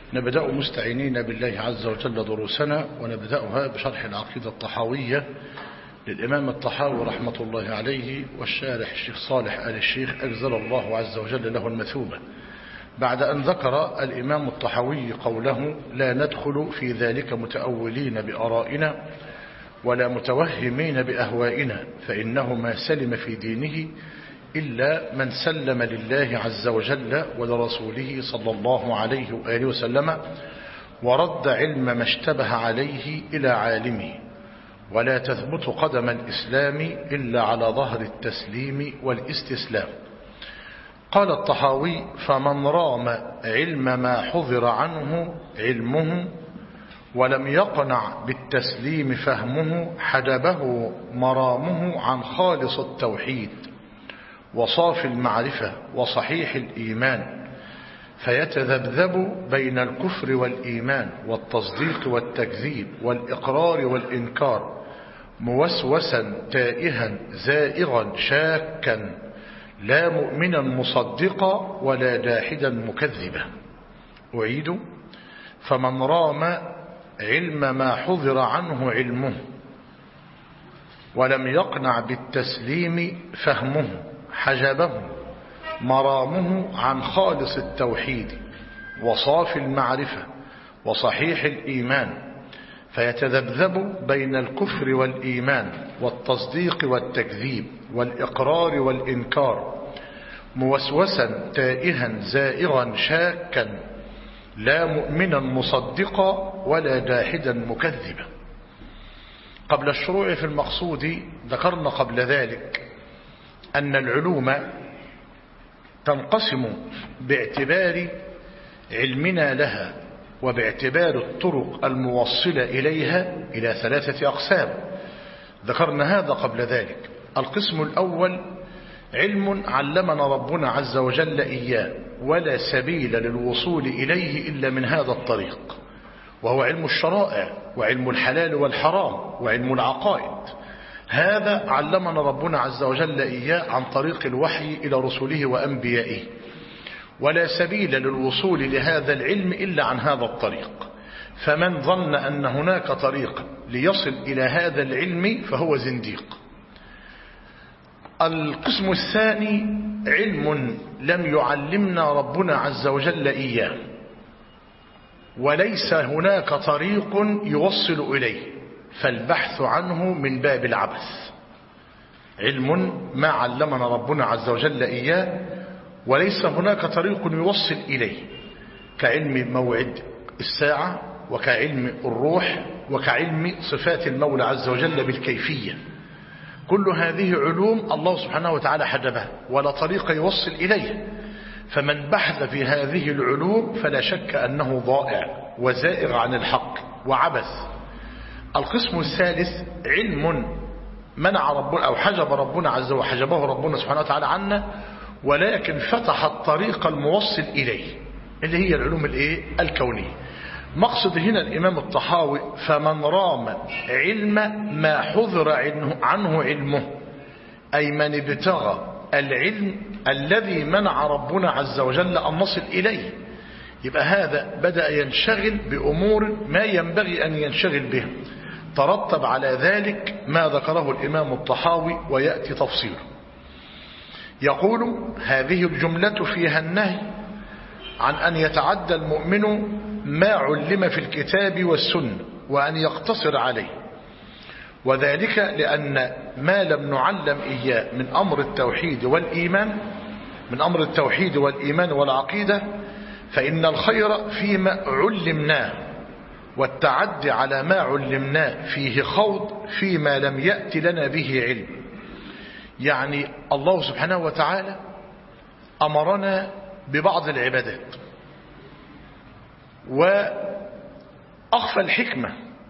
نبدأ مستعينين بالله عز وجل دروسنا، ونبدأها بشرح العقيدة الطحاوية للإمام الطحاوي رحمة الله عليه، والشارح الشيخ صالح آل الشيخ أجزل الله عز وجل له المثوبة، بعد أن ذكر الإمام الطحاوي قوله: لا ندخل في ذلك متأولين بآرائنا ولا متوهمين بأهوائنا، فإنه ما سلم في دينه إلا من سلم لله عز وجل ولرسوله صلى الله عليه وآله وسلم، ورد علم ما اشتبه عليه إلى عالمه، ولا تثبت قدم الإسلام إلا على ظهر التسليم والاستسلام. قال الطحاوي: فمن رام علم ما حضر عنه علمه ولم يقنع بالتسليم فهمه، حجبه مرامه عن خالص التوحيد وصافي المعرفة وصحيح الإيمان، فيتذبذب بين الكفر والإيمان والتصديق والتكذيب والإقرار والإنكار، موسوسا تائها زائغا شاكا، لا مؤمنا مصدقا ولا جاحدا مكذبا. أعيد: فمن رام علم ما حضر عنه علمه ولم يقنع بالتسليم فهمه، حجبه مرامه عن خالص التوحيد وصافي المعرفة وصحيح الإيمان، فيتذبذب بين الكفر والإيمان والتصديق والتكذيب والإقرار والإنكار، موسوسا تائها زائغا شاكا، لا مؤمنا مصدقا ولا جاحدا مكذبا. قبل الشروع في المقصود ذكرنا قبل ذلك أن العلوم تنقسم باعتبار علمنا لها وباعتبار الطرق الموصلة إليها إلى 3 أقسام. ذكرنا هذا قبل ذلك. القسم الأول علم علمنا ربنا عز وجل إياه ولا سبيل للوصول إليه إلا من هذا الطريق، وهو علم الشرائع وعلم الحلال والحرام وعلم العقائد. هذا علمنا ربنا عز وجل إياه عن طريق الوحي إلى رسله وأنبيائه، ولا سبيل للوصول لهذا العلم إلا عن هذا الطريق. فمن ظن أن هناك طريقا ليصل إلى هذا العلم فهو زنديق. القسم الثاني علم لم يعلمنا ربنا عز وجل إياه، وليس هناك طريق يوصل إليه، فالبحث عنه من باب العبث. علم ما علمنا ربنا عز وجل إياه وليس هناك طريق يوصل إليه، كعلم موعد الساعة وكعلم الروح وكعلم صفات المولى عز وجل بالكيفية. كل هذه علوم الله سبحانه وتعالى حجبها ولا طريق يوصل إليه، فمن بحث في هذه العلوم فلا شك أنه ضائع وزائغ عن الحق وعبث. القسم الثالث علم منع ربنا أو حجب ربنا عز وجل حجبه ربنا سبحانه وتعالى عنا، ولكن فتح الطريق الموصل إليه اللي هي العلوم الكونية. مقصد هنا الإمام الطحاوي: فمن رام علم ما حضر عنه علمه، أي من ابتغى العلم الذي منع ربنا عز وجل أن نصل إليه. يبقى هذا بدأ ينشغل بأمور ما ينبغي أن ينشغل بها، ترتب على ذلك ما ذكره الإمام الطحاوي ويأتي تفصيله. يقول: هذه الجملة فيها النهي عن أن يتعدى المؤمن ما علم في الكتاب والسنة وأن يقتصر عليه، وذلك لأن ما لم نعلم إياه من أمر التوحيد والإيمان والعقيدة، فإن الخير فيما علمناه، والتعدي على ما علمناه فيه خوض فيما لم يأت لنا به علم. يعني الله سبحانه وتعالى أمرنا ببعض العبادات وأخفى الحكمة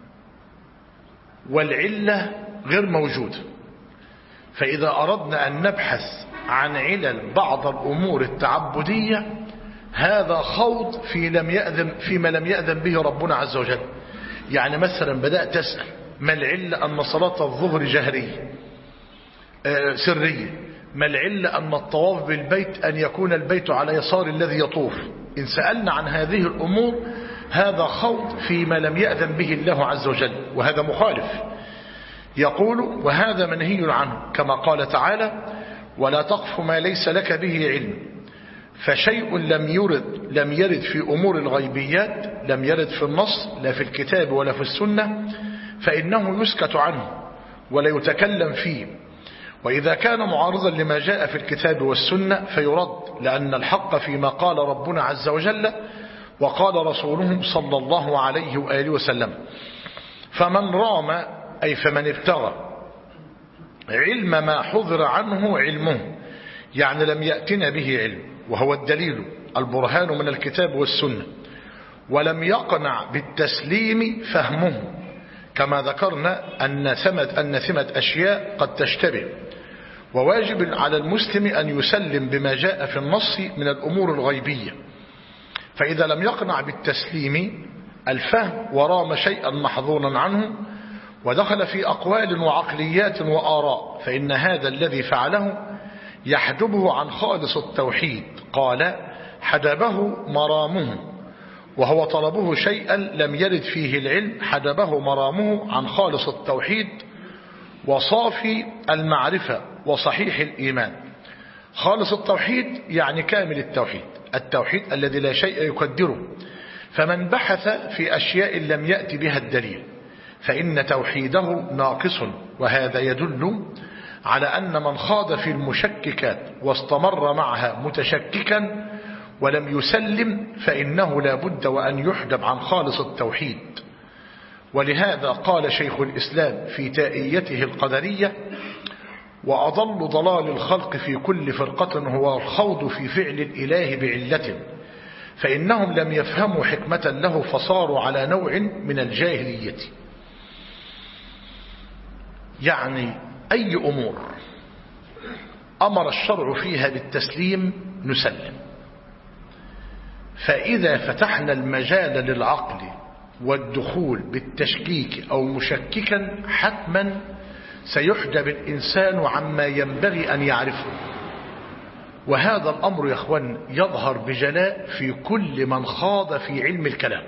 والعلة غير موجودة، فإذا أردنا أن نبحث عن علل بعض الأمور التعبدية هذا خوض فيما لم يأذن به ربنا عز وجل. يعني مثلا بدأت أسأل: ما العلة أن صلاة الظهر جهرية سرية؟ ما العلة أن الطواف بالبيت أن يكون البيت على يسار الذي يطوف؟ إن سألنا عن هذه الأمور هذا خوض فيما لم يأذن به الله عز وجل، وهذا مخالف. يقول وهذا منهي عنه كما قال تعالى ولا تقف ما ليس لك به علم، فشيء لم يرد في أمور الغيبيات، لم يرد في النص لا في الكتاب ولا في السنة، فإنه يسكت عنه ولا يتكلم فيه، وإذا كان معارضا لما جاء في الكتاب والسنة فيرد، لأن الحق فيما قال ربنا عز وجل وقال رسوله صلى الله عليه وآله وسلم. فمن رام أي فمن ابتغى علم ما حضر عنه علمه، يعني لم يأتنا به علم وهو الدليل البرهان من الكتاب والسنة، ولم يقنع بالتسليم فهمه، كما ذكرنا أن ثمة أشياء قد تشتبه، وواجب على المسلم أن يسلم بما جاء في النص من الأمور الغيبية. فإذا لم يقنع بالتسليم الفهم ورام شيئا محظورا عنه ودخل في أقوال وعقليات وآراء، فإن هذا الذي فعله يحجبه عن خالص التوحيد. قال حجبه مرامه، وهو طلبه شيئا لم يرد فيه العلم، حجبه مرامه عن خالص التوحيد وصافي المعرفة وصحيح الإيمان. خالص التوحيد يعني كامل التوحيد، التوحيد الذي لا شيء يقدره. فمن بحث في أشياء لم يأتي بها الدليل فإن توحيده ناقص، وهذا يدل على أن من خاض في المشككات واستمر معها متشككا ولم يسلم فإنه لا بد وأن يحجب عن خالص التوحيد. ولهذا قال شيخ الإسلام في تائيته القدرية وأضل ضلال الخلق في كل فرقة هو الخوض في فعل الإله بعلة، فإنهم لم يفهموا حكمة له فصاروا على نوع من الجاهلية. يعني أي أمور أمر الشرع فيها بالتسليم نسلم، فإذا فتحنا المجال للعقل والدخول بالتشكيك أو مشككا حتما سيحجب الإنسان عما ينبغي أن يعرفه. وهذا الأمر يا أخوان يظهر بجلاء في كل من خاض في علم الكلام،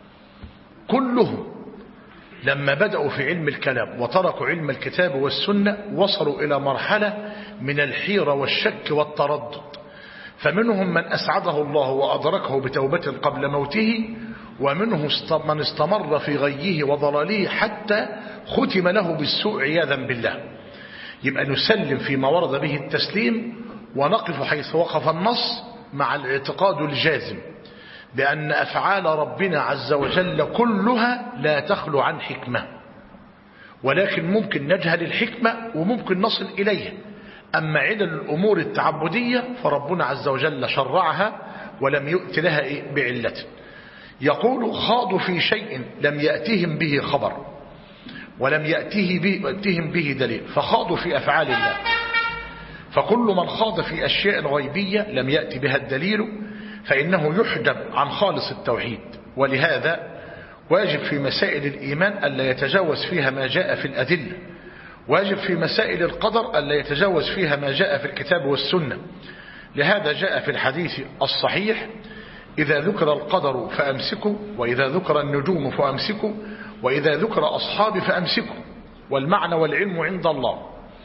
كلهم لما بدأوا في علم الكلام وتركوا علم الكتاب والسنة وصلوا إلى مرحلة من الحيرة والشك والتردد، فمنهم من أسعده الله وأدركه بتوبة قبل موته، ومنه من استمر في غيه وضلاله حتى ختم له بالسوء عياذا بالله. يبقى نسلم فيما ورد به التسليم ونقف حيث وقف النص مع الاعتقاد الجازم بأن أفعال ربنا عز وجل كلها لا تخلو عن حكمة، ولكن ممكن نجهل الحكمة وممكن نصل إليها. أما علل الأمور التعبدية فربنا عز وجل شرعها ولم يؤت لها بعلة. يقول خاضوا في شيء لم يأتهم به خبر ولم يأتهم به دليل، فخاضوا في أفعال الله. فكل من خاض في أشياء غيبية لم يأتي بها الدليل فإنه يحجب عن خالص التوحيد. ولهذا واجب في مسائل الإيمان ألا يتجاوز فيها ما جاء في الأدلة، واجب في مسائل القدر ألا يتجاوز فيها ما جاء في الكتاب والسنة. لهذا جاء في الحديث الصحيح إذا ذكر القدر فأمسكوا، وإذا ذكر النجوم فأمسكوا، وإذا ذكر أصحابي فأمسكوا، والمعنى والعلم عند الله.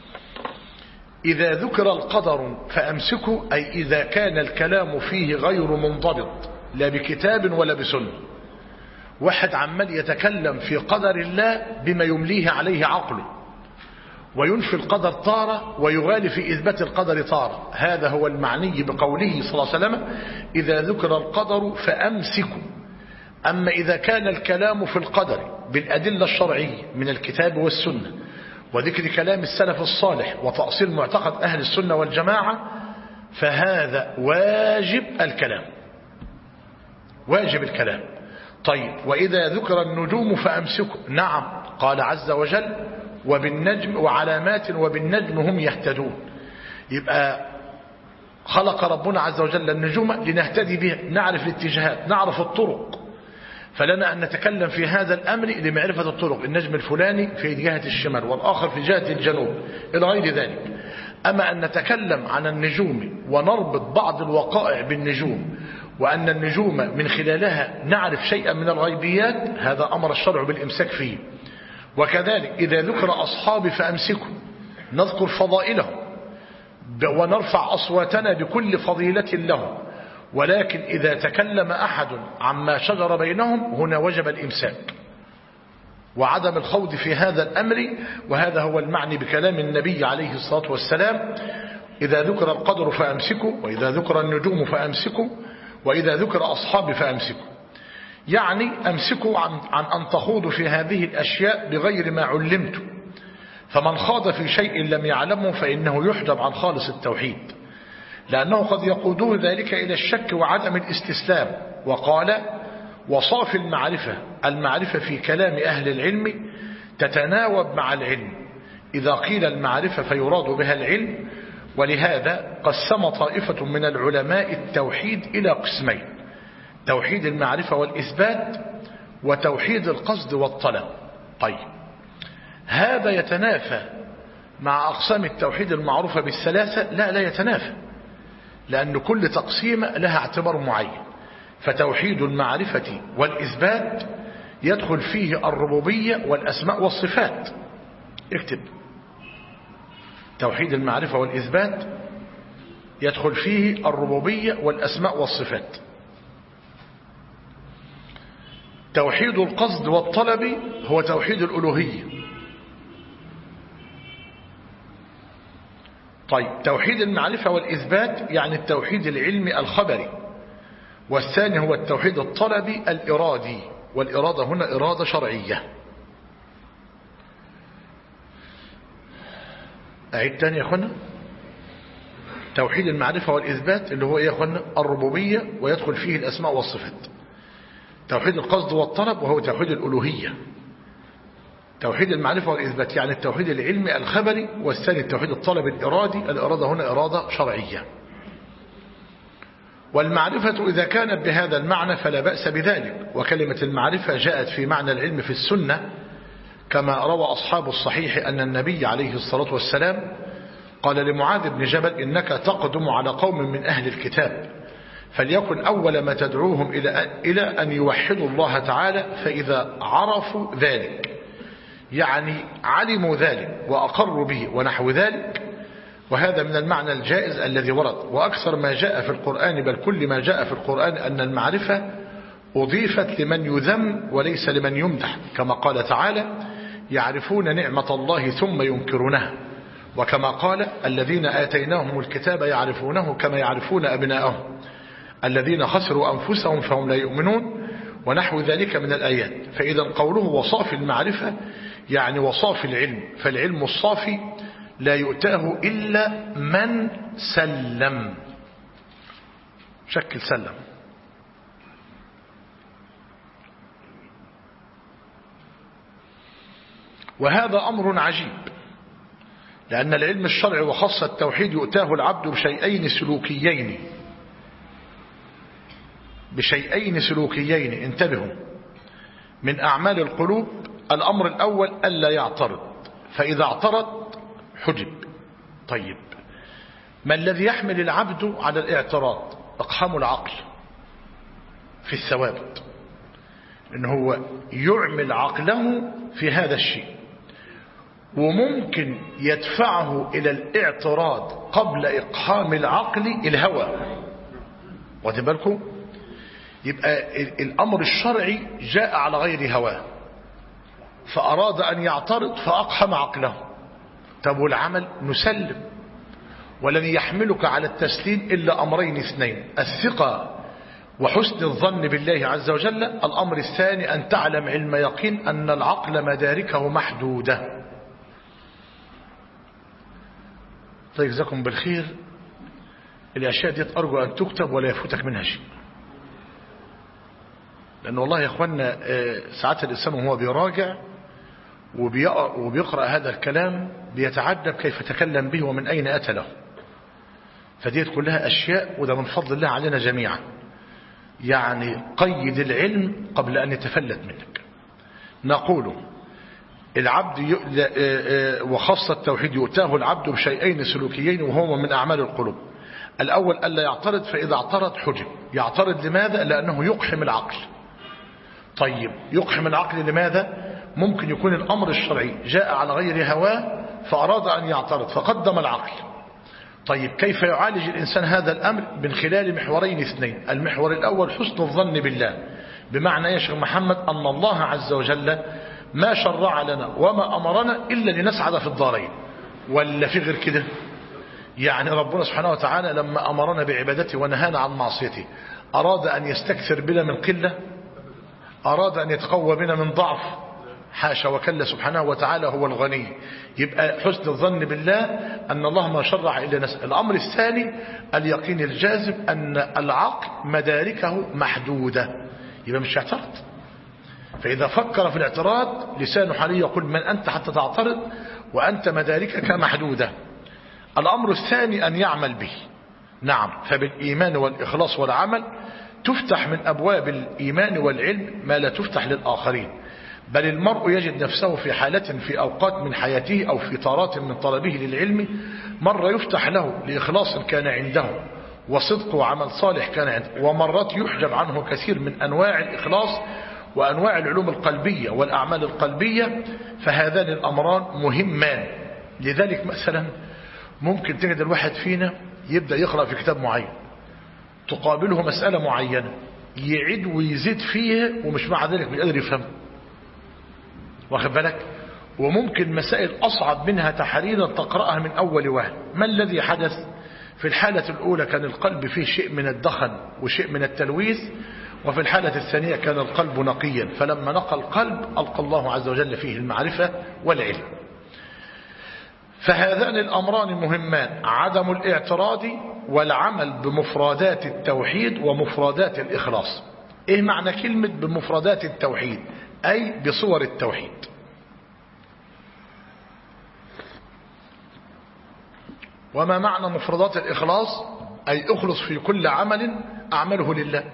إذا ذكر القدر فأمسكوا أي إذا كان الكلام فيه غير منضبط لا بكتاب ولا بسنة. واحد عمال يتكلم في قدر الله بما يمليه عليه عقله، وينفي القدر طارة ويغالي في إثبات القدر طارة. هذا هو المعني بقوله صلى الله عليه وسلم إذا ذكر القدر فأمسكوا. أما إذا كان الكلام في القدر بالأدلة الشرعية من الكتاب والسنة وذكر كلام السلف الصالح وتأصيل معتقد أهل السنة والجماعة فهذا واجب الكلام، واجب الكلام. طيب وإذا ذكر النجوم فأمسكوا، نعم قال عز وجل وبالنجم وعلامات وبالنجم هم يهتدون. يبقى خلق ربنا عز وجل النجوم لنهتدي بها، نعرف الاتجاهات، نعرف الطرق، فلنا أن نتكلم في هذا الأمر لمعرفة الطرق. النجم الفلاني في جهة الشمال والآخر في جهة الجنوب إلى غير ذلك. أما أن نتكلم عن النجوم ونربط بعض الوقائع بالنجوم وأن النجوم من خلالها نعرف شيئا من الغيبيات، هذا أمر الشرع بالإمساك فيه. وكذلك إذا ذكر أصحابي فأمسكوا، نذكر فضائلهم ونرفع أصواتنا بكل فضيلة لهم، ولكن إذا تكلم أحد عما شجر بينهم هنا وجب الإمساك وعدم الخوض في هذا الأمر. وهذا هو المعني بكلام النبي عليه الصلاة والسلام: إذا ذكر القدر فأمسكوا، وإذا ذكر النجوم فأمسكوا، وإذا ذكر أصحابي فأمسكوا. يعني أمسكوا عن أن تخوضوا في هذه الأشياء بغير ما علمتم، فمن خاض في شيء لم يعلمه فإنه يحجب عن خالص التوحيد، لأنه قد يقوده ذلك إلى الشك وعدم الاستسلام. وقال: وصاف المعرفة في كلام أهل العلم تتناوب مع العلم، إذا قيل المعرفة فيراد بها العلم. ولهذا قسم طائفة من العلماء التوحيد إلى قسمين: توحيد المعرفة والإثبات، وتوحيد القصد والطلب. طيب، هذا يتنافى مع أقسام التوحيد المعروفة بالثلاثة؟ لا يتنافى، لأن كل تقسيم لها اعتبار معين. فتوحيد المعرفة والإثبات يدخل فيه الربوبية والأسماء والصفات. اكتب: توحيد المعرفة والإثبات يدخل فيه الربوبية والأسماء والصفات. توحيد القصد والطلب هو توحيد الألوهية. طيب، توحيد المعرفة والإثبات يعني التوحيد العلمي الخبري. والثاني هو التوحيد الطلبي الإرادي، والإرادة هنا إرادة شرعية. أعيد تاني يا أخوانا: توحيد المعرفة والإثبات اللي هو إيه يا أخوانا؟ الربوبية، ويدخل فيه الأسماء والصفات. توحيد القصد والطلب وهو توحيد الألوهية. توحيد المعرفة والإثبات يعني التوحيد العلمي الخبري، والثاني التوحيد الطلب الإرادي. الإرادة هنا إرادة شرعية. والمعرفة إذا كانت بهذا المعنى فلا بأس بذلك، وكلمة المعرفة جاءت في معنى العلم في السنة، كما روى أصحاب الصحيح أن النبي عليه الصلاة والسلام قال لمعاذ بن جبل: إنك تقدم على قوم من أهل الكتاب، فليكن أول ما تدعوهم إلى أن يوحدوا الله تعالى، فإذا عرفوا ذلك، يعني علموا ذلك وأقروا به ونحو ذلك. وهذا من المعنى الجائز الذي ورد. وأكثر ما جاء في القرآن، بل كل ما جاء في القرآن، أن المعرفة أضيفت لمن يذم وليس لمن يمدح، كما قال تعالى: يعرفون نعمة الله ثم ينكرونها. وكما قال: الذين آتيناهم الكتاب يعرفونه كما يعرفون أبناءهم الذين خسروا أنفسهم فهم لا يؤمنون، ونحو ذلك من الآيات. فإذا قوله وصاف المعرفة يعني وصاف العلم، فالعلم الصافي لا يؤتاه إلا من سلم. شكل سلم. وهذا أمر عجيب، لأن العلم الشرعي وخاصة التوحيد يؤتاه العبد بشيئين سلوكيين. انتبهوا: من أعمال القلوب الأمر الأول ألا يعترض، فإذا اعترض حجب. طيب، ما الذي يحمل العبد على الاعتراض؟ اقحام العقل في الثوابت، إن هو يعمل عقله في هذا الشيء، وممكن يدفعه إلى الاعتراض قبل إقحام العقل الهوى. واخدين بالكم؟ يبقى الأمر الشرعي جاء على غير هواه، فأراد أن يعترض فأقحم عقله. طب والعمل؟ نسلم. ولن يحملك على التسليم إلا أمرين اثنين: الثقة وحسن الظن بالله عز وجل. الأمر الثاني أن تعلم علم يقين أن العقل مداركه محدودة. طيب، جزاكم بالخير. الأشياء دي أرجو أن تكتب ولا يفوتك منها شيء، لأن والله يا أخوانا ساعات الإنسان وهو بيراجع وبيقرأ هذا الكلام بيتعجب كيف تكلم به ومن أين أتى له. فديت كلها أشياء، وده من فضل الله علينا جميعا. يعني قيد العلم قبل أن يتفلت منك. نقول العبد وخاصة التوحيد يؤتاه العبد بشيئين سلوكيين وهما من أعمال القلوب. الأول ألا يعترض، فإذا اعترض حجب. يعترض لماذا؟ لأنه يقحم العقل. طيب يقحم العقل لماذا؟ ممكن يكون الأمر الشرعي جاء على غير هواه فأراد أن يعترض فقدم العقل. طيب كيف يعالج الإنسان هذا الأمر؟ من خلال محورين اثنين. المحور الأول حسن الظن بالله، بمعنى يا شيخ محمد أن الله عز وجل ما شرع لنا وما أمرنا إلا لنسعد في الدارين، ولا في غير كده؟ يعني ربنا سبحانه وتعالى لما أمرنا بعبادته ونهانا عن معصيته أراد أن يستكثر بنا من قلة؟ أراد أن يتقوى بنا من ضعف؟ حاشا وكلا، سبحانه وتعالى هو الغني. يبقى حسن الظن بالله أن الله ما شرع إلا نسأل. الأمر الثاني اليقين الجازم أن العقل مداركه محدودة، يبقى مش يعترض. فإذا فكر في الاعتراض لسانه حالي يقول من أنت حتى تعترض وأنت مداركك محدودة. الأمر الثاني أن يعمل به. نعم، فبالإيمان والإخلاص والعمل تفتح من أبواب الإيمان والعلم ما لا تفتح للآخرين. بل المرء يجد نفسه في حالة في أوقات من حياته أو في طارات من طلبه للعلم مرة يفتح له لإخلاص كان عنده وصدق وعمل صالح كان عنده، ومرات يحجب عنه كثير من أنواع الإخلاص وأنواع العلوم القلبية والأعمال القلبية. فهذان الأمران مهمان. لذلك مثلا ممكن تجد الواحد فينا يبدأ يقرأ في كتاب معين تقابله مسألة معينة يعيد ويزيد فيها ومش مع ذلك مش قادر يفهم، واخد بالك؟ وممكن مسائل أصعب منها تحريرا تقرأها من أول وهل. ما الذي حدث؟ في الحالة الأولى كان القلب فيه شيء من الدخن وشيء من التلويث، وفي الحالة الثانية كان القلب نقيا، فلما نقى القلب ألقى الله عز وجل فيه المعرفة والعلم. فهذان الأمران مهمان، عدم الاعتراض والعمل بمفردات التوحيد ومفردات الإخلاص. إيه معنى كلمة بمفردات التوحيد؟ أي بصور التوحيد. وما معنى مفردات الإخلاص؟ أي أخلص في كل عمل أعمله لله.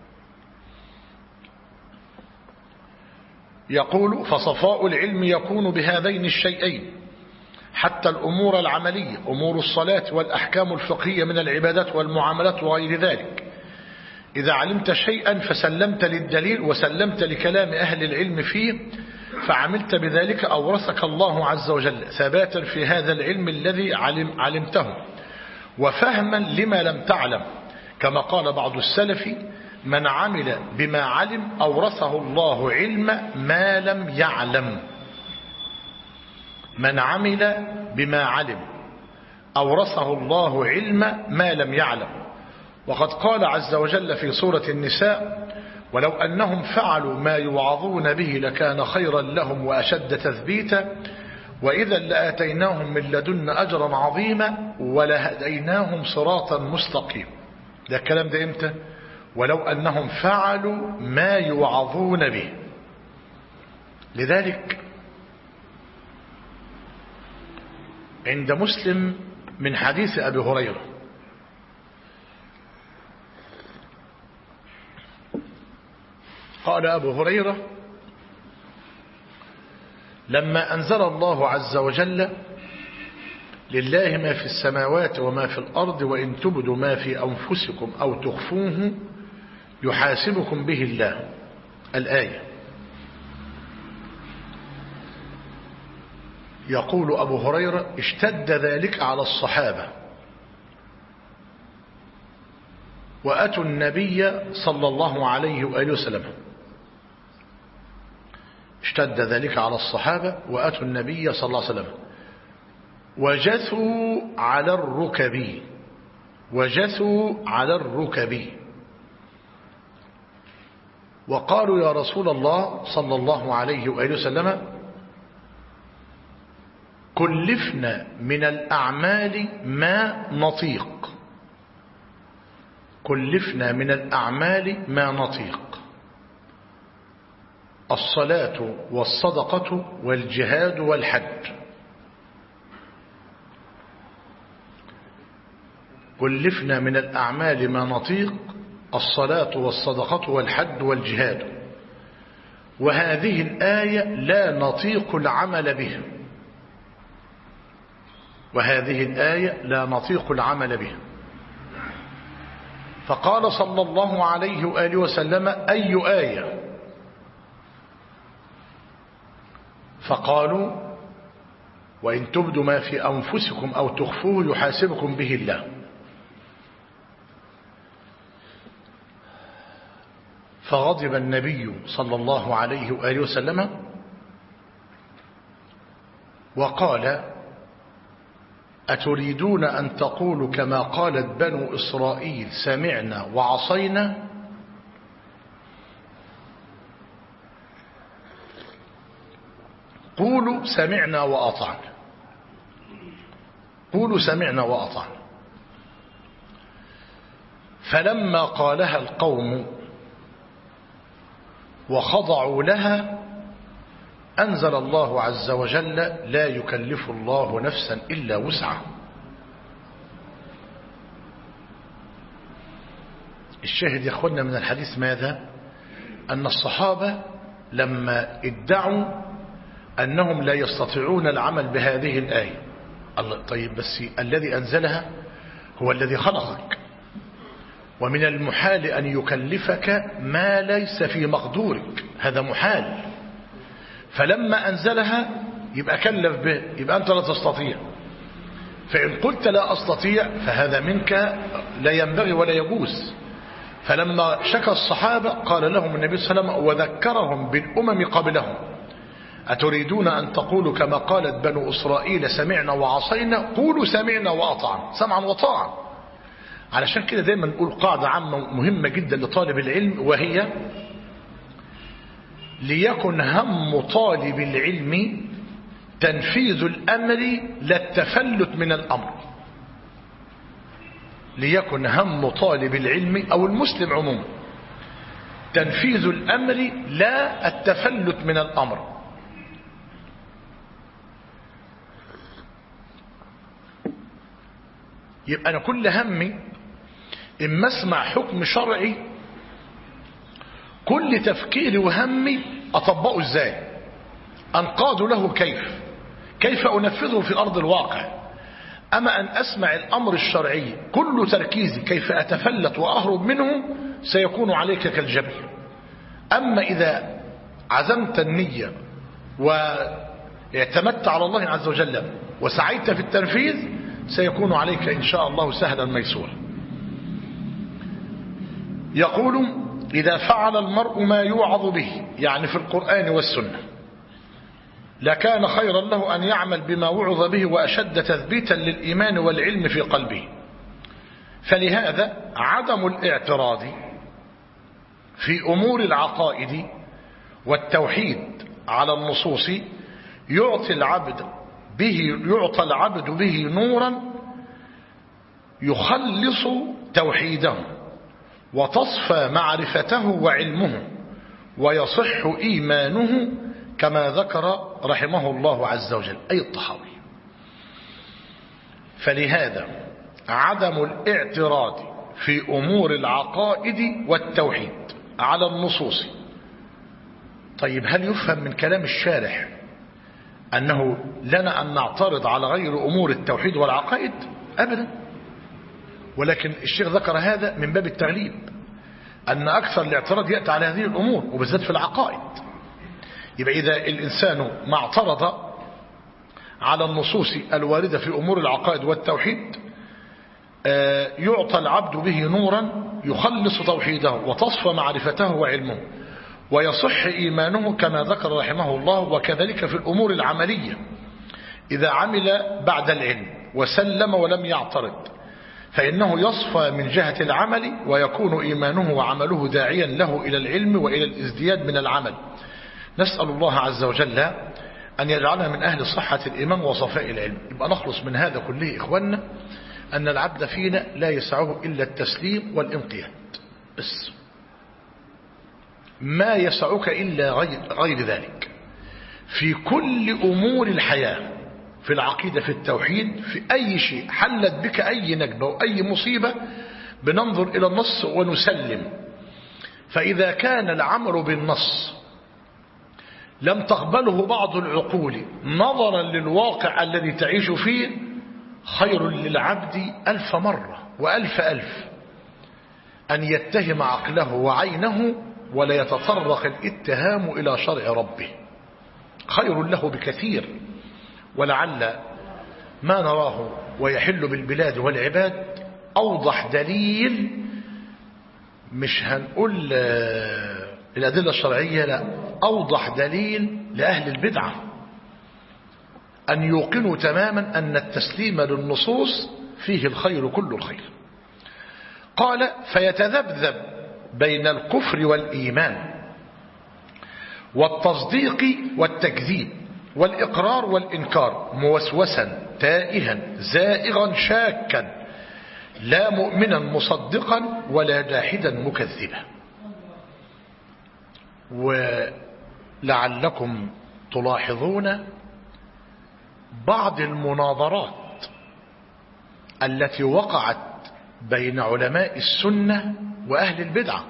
يقول فصفاء العلم يكون بهذين الشيئين، حتى الأمور العملية أمور الصلاة والأحكام الفقهية من العبادات والمعاملات وغير ذلك. إذا علمت شيئا فسلمت للدليل وسلمت لكلام أهل العلم فيه فعملت بذلك أورثك الله عز وجل ثباتا في هذا العلم الذي علمته وفهما لما لم تعلم، كما قال بعض السلف من عمل بما علم أورثه الله علم ما لم يعلم. من عمل بما علم أورثه الله علم ما لم يعلم. وقد قال عز وجل في سورة النساء ولو أنهم فعلوا ما يوعظون به لكان خيرا لهم وأشد تثبيتا وإذا لآتيناهم من لدنا أجرا عظيما ولهديناهم صراطا مستقيما. ده الكلام ده إمتى؟ ولو أنهم فعلوا ما يوعظون به. لذلك عند مسلم من حديث أبي هريرة قال أبو هريرة لما أنزل الله عز وجل لله ما في السماوات وما في الأرض وإن تبدوا ما في أنفسكم أو تخفوه يحاسبكم به الله، الآية، يقول أبو هريرة اشتد ذلك على الصحابة وأتوا النبي صلى الله عليه وآله وسلم. اشتد ذلك على الصحابة وأتوا النبي صلى الله عليه وسلم وجثوا على الركب، وجثوا على الركب وقالوا يا رسول الله صلى الله عليه وآله وسلم كلفنا من الأعمال ما نطيق، كلفنا من الأعمال ما نطيق، الصلاة والصدقة والجهاد والحج. كلفنا من الأعمال ما نطيق، الصلاة والصدقة والحج والجهاد. وهذه الآية لا نطيق العمل بها، وهذه الآية لا نطيق العمل بها. فقال صلى الله عليه وآله وسلم: أي آية؟ فقالوا: وإن تبدوا ما في أنفسكم أو تخفوه يحاسبكم به الله. فغضب النبي صلى الله عليه وآله وسلم وقال: أتريدون أن تقولوا كما قالت بنو إسرائيل سمعنا وعصينا؟ قولوا سمعنا وأطعنا، قولوا سمعنا وأطعنا. فلما قالها القوم وخضعوا لها أنزل الله عز وجل: لا يكلف الله نفسا إلا وسعها. الشاهد يا أخوانا من الحديث ماذا؟ أن الصحابة لما ادعوا أنهم لا يستطيعون العمل بهذه الآية، طيب بس الذي أنزلها هو الذي خلقك، ومن المحال أن يكلفك ما ليس في مقدورك، هذا محال. فلما أنزلها يبقى كلف به، يبقى أنت لا تستطيع. فإن قلت لا أستطيع فهذا منك لا ينبغي ولا يجوز. فلما شكى الصحابة قال لهم النبي صلى الله عليه وسلم وذكرهم بالأمم قبلهم: أتريدون أن تقولوا كما قالت بنو إسرائيل سمعنا وعصينا؟ قولوا سمعنا وأطعنا، سمعا وطاعا. علشان كده دايما نقول قاعدة عامة مهمة جدا لطالب العلم، وهي: ليكن هم طالب العلم تنفيذ الأمر لا التفلت من الأمر. ليكن هم طالب العلم أو المسلم عموما تنفيذ الأمر لا التفلت من الأمر. يبقى أنا كل همي إما أسمع حكم شرعي، كل تفكيري وهمي أطبقه إزاي، أنقاد له كيف أنفذه في أرض الواقع. أما أن أسمع الأمر الشرعي كل تركيزي كيف أتفلت وأهرب منه سيكون عليك كالجبل. أما إذا عزمت النية واعتمدت على الله عز وجل وسعيت في التنفيذ سيكون عليك إن شاء الله سهلا ميسورا. يقول: إذا فعل المرء ما يوعظ به، يعني في القرآن والسنة، لكان خيرا له أن يعمل بما وعظ به وأشد تثبيتا للإيمان والعلم في قلبه. فلهذا عدم الاعتراض في أمور العقائد والتوحيد على النصوص يعطي العبد به نورا يخلص توحيده وتصفى معرفته وعلمه ويصح إيمانه، كما ذكر رحمه الله عز وجل، أي الطحاوي. فلهذا عدم الاعتراض في أمور العقائد والتوحيد على النصوص. طيب هل يفهم من كلام الشارح أنه لنا أن نعترض على غير أمور التوحيد والعقائد؟ أبدا. ولكن الشيخ ذكر هذا من باب التغليب، أن أكثر الاعتراض يأتي على هذه الأمور وبالذات في العقائد. يبقى إذا الإنسان ما اعترض على النصوص الواردة في أمور العقائد والتوحيد يعطى العبد به نورا يخلص توحيده وتصفى معرفته وعلمه ويصح إيمانه، كما ذكر رحمه الله. وكذلك في الأمور العملية، إذا عمل بعد العلم وسلم ولم يعترض فإنه يصفى من جهة العمل ويكون إيمانه وعمله داعيا له إلى العلم وإلى الازدياد من العمل. نسأل الله عز وجل أن يجعلنا من أهل صحة الإيمان وصفاء العلم. يبقى نخلص من هذا كله إخواننا أن العبد فينا لا يسعه إلا التسليم والانقياد بس، ما يسعك إلا غير ذلك في كل أمور الحياة، في العقيدة، في التوحيد، في أي شيء حلت بك أي نكبة وأي مصيبة بننظر إلى النص ونسلم. فإذا كان العمل بالنص لم تقبله بعض العقول نظرا للواقع الذي تعيش فيه خير للعبد 1000 مرة و1000 ألف أن يتهم عقله وعينه ولا يتطرق الاتهام إلى شرع ربه، خير له بكثير. ولعل ما نراه ويحل بالبلاد والعباد أوضح دليل، مش هنقول الأدلة الشرعية، لا، أوضح دليل لأهل البدعة أن يوقنوا تماما أن التسليم للنصوص فيه الخير كل الخير. قال: فيتذبذب بين الكفر والإيمان والتصديق والتكذيب والإقرار والإنكار موسوسا تائها زائغا شاكا لا مؤمنا مصدقا ولا جاحدا مكذبا. ولعلكم تلاحظون بعض المناظرات التي وقعت بين علماء السنة وأهل البدعة،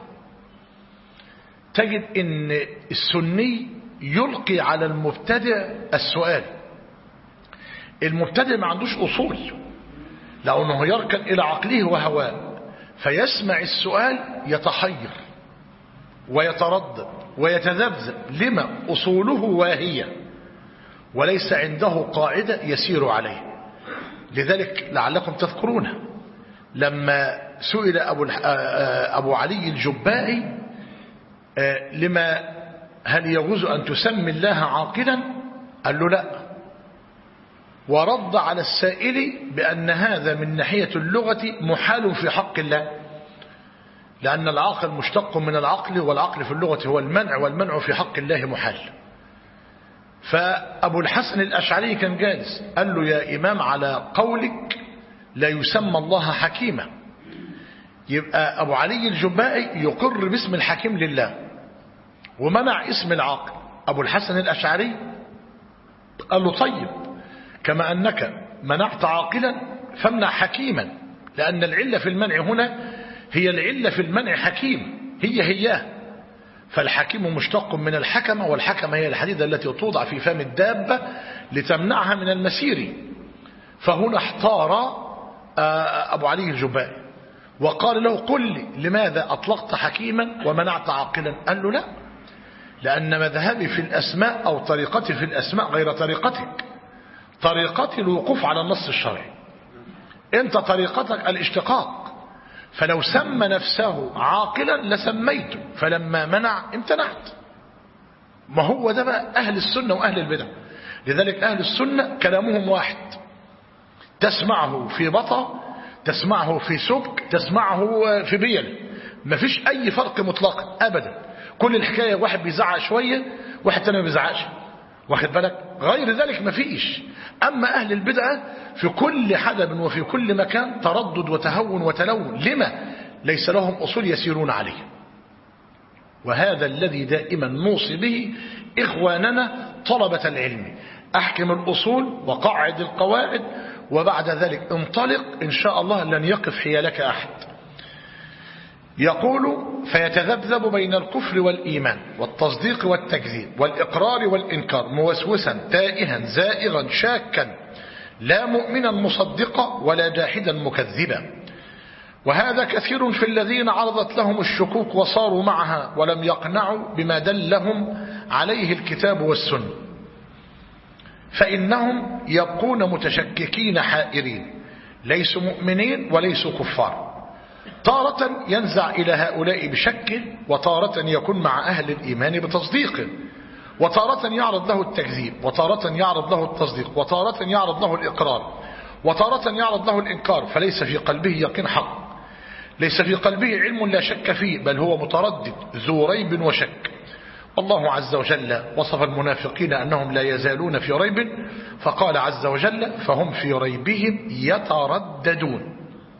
تجد ان السني يلقي على المبتدع السؤال. المبتدع ما عندوش أصول، لأنه يركن إلى عقله وهواه، فيسمع السؤال يتحير ويتردد ويتذبذب، لما أصوله واهية وليس عنده قاعدة يسير عليه. لذلك لعلكم تذكرونه لما سئل أبو علي الجبائي لما هل يجوز أن تسمي الله عاقلا؟ قال له لا، ورد على السائل بأن هذا من ناحية اللغة محال في حق الله، لأن العاقل مشتق من العقل، والعقل في اللغة هو المنع، والمنع في حق الله محال. فأبو الحسن الأشعري كان جالس، قال له: يا إمام، على قولك لا يسمى الله حكيما. يبقى أبو علي الجبائي يقر باسم الحكيم لله ومنع اسم العاقل. أبو الحسن الأشعري قال له: طيب، كما أنك منعت عاقلا فامنع حكيما، لأن العلة في المنع هنا هي العلة في المنع حكيم، هي فالحكيم مشتق من الحكمة، والحكمة هي الحديدة التي توضع في فم الدابة لتمنعها من المسير. فهنا احتار أبو علي الجبائي وقال له: قل لي لماذا أطلقت حكيما ومنعت عاقلا؟ قال له: لا، لأن مذهبي في الأسماء أو طريقتي في الأسماء غير طريقتك. طريقتي الوقوف على النص الشرعي، أنت طريقتك الاشتقاق، فلو سمى نفسه عاقلا لسميته، فلما منع امتنعت. ما هو ده بقى أهل السنة وأهل البدع. لذلك أهل السنة كلامهم واحد، تسمعه في بطا، تسمعه في سبك، تسمعه في بيل، ما فيش أي فرق مطلقا أبدا. كل الحكاية واحد بيزعق شوية واحد تاني ما بيزعقش، واخد بالك؟ غير ذلك ما فيش. أما أهل البدعة في كل حدب وفي كل مكان تردد وتهون وتلون، لما؟ ليس لهم أصول يسيرون عليه. وهذا الذي دائما نوصي به إخواننا طلبة العلم: أحكم الأصول وقعد القواعد، وبعد ذلك انطلق، إن شاء الله لن يقف حيالك أحد. يقول: فيتذبذب بين الكفر والإيمان والتصديق والتكذيب والإقرار والإنكار موسوسا تائها زائغا شاكا لا مؤمنا مصدقا ولا جاحدا مكذبا. وهذا كثير في الذين عرضت لهم الشكوك وصاروا معها ولم يقنعوا بما دلهم عليه الكتاب والسنة، فإنهم يبقون متشككين حائرين، ليسوا مؤمنين وليسوا كفار. تارة ينزع إلى هؤلاء بشك، وتارة يكون مع أهل الإيمان بتصديق، وتارة يعرض له التكذيب، وتارة يعرض له التصديق، وتارة يعرض له الإقرار، وتارة يعرض له الإنكار، فليس في قلبه يقين حق، ليس في قلبه علم لا شك فيه، بل هو متردد ذو ريب وشك. الله عز وجل وصف المنافقين أنهم لا يزالون في ريب، فقال عز وجل: فهم في ريبهم يترددون.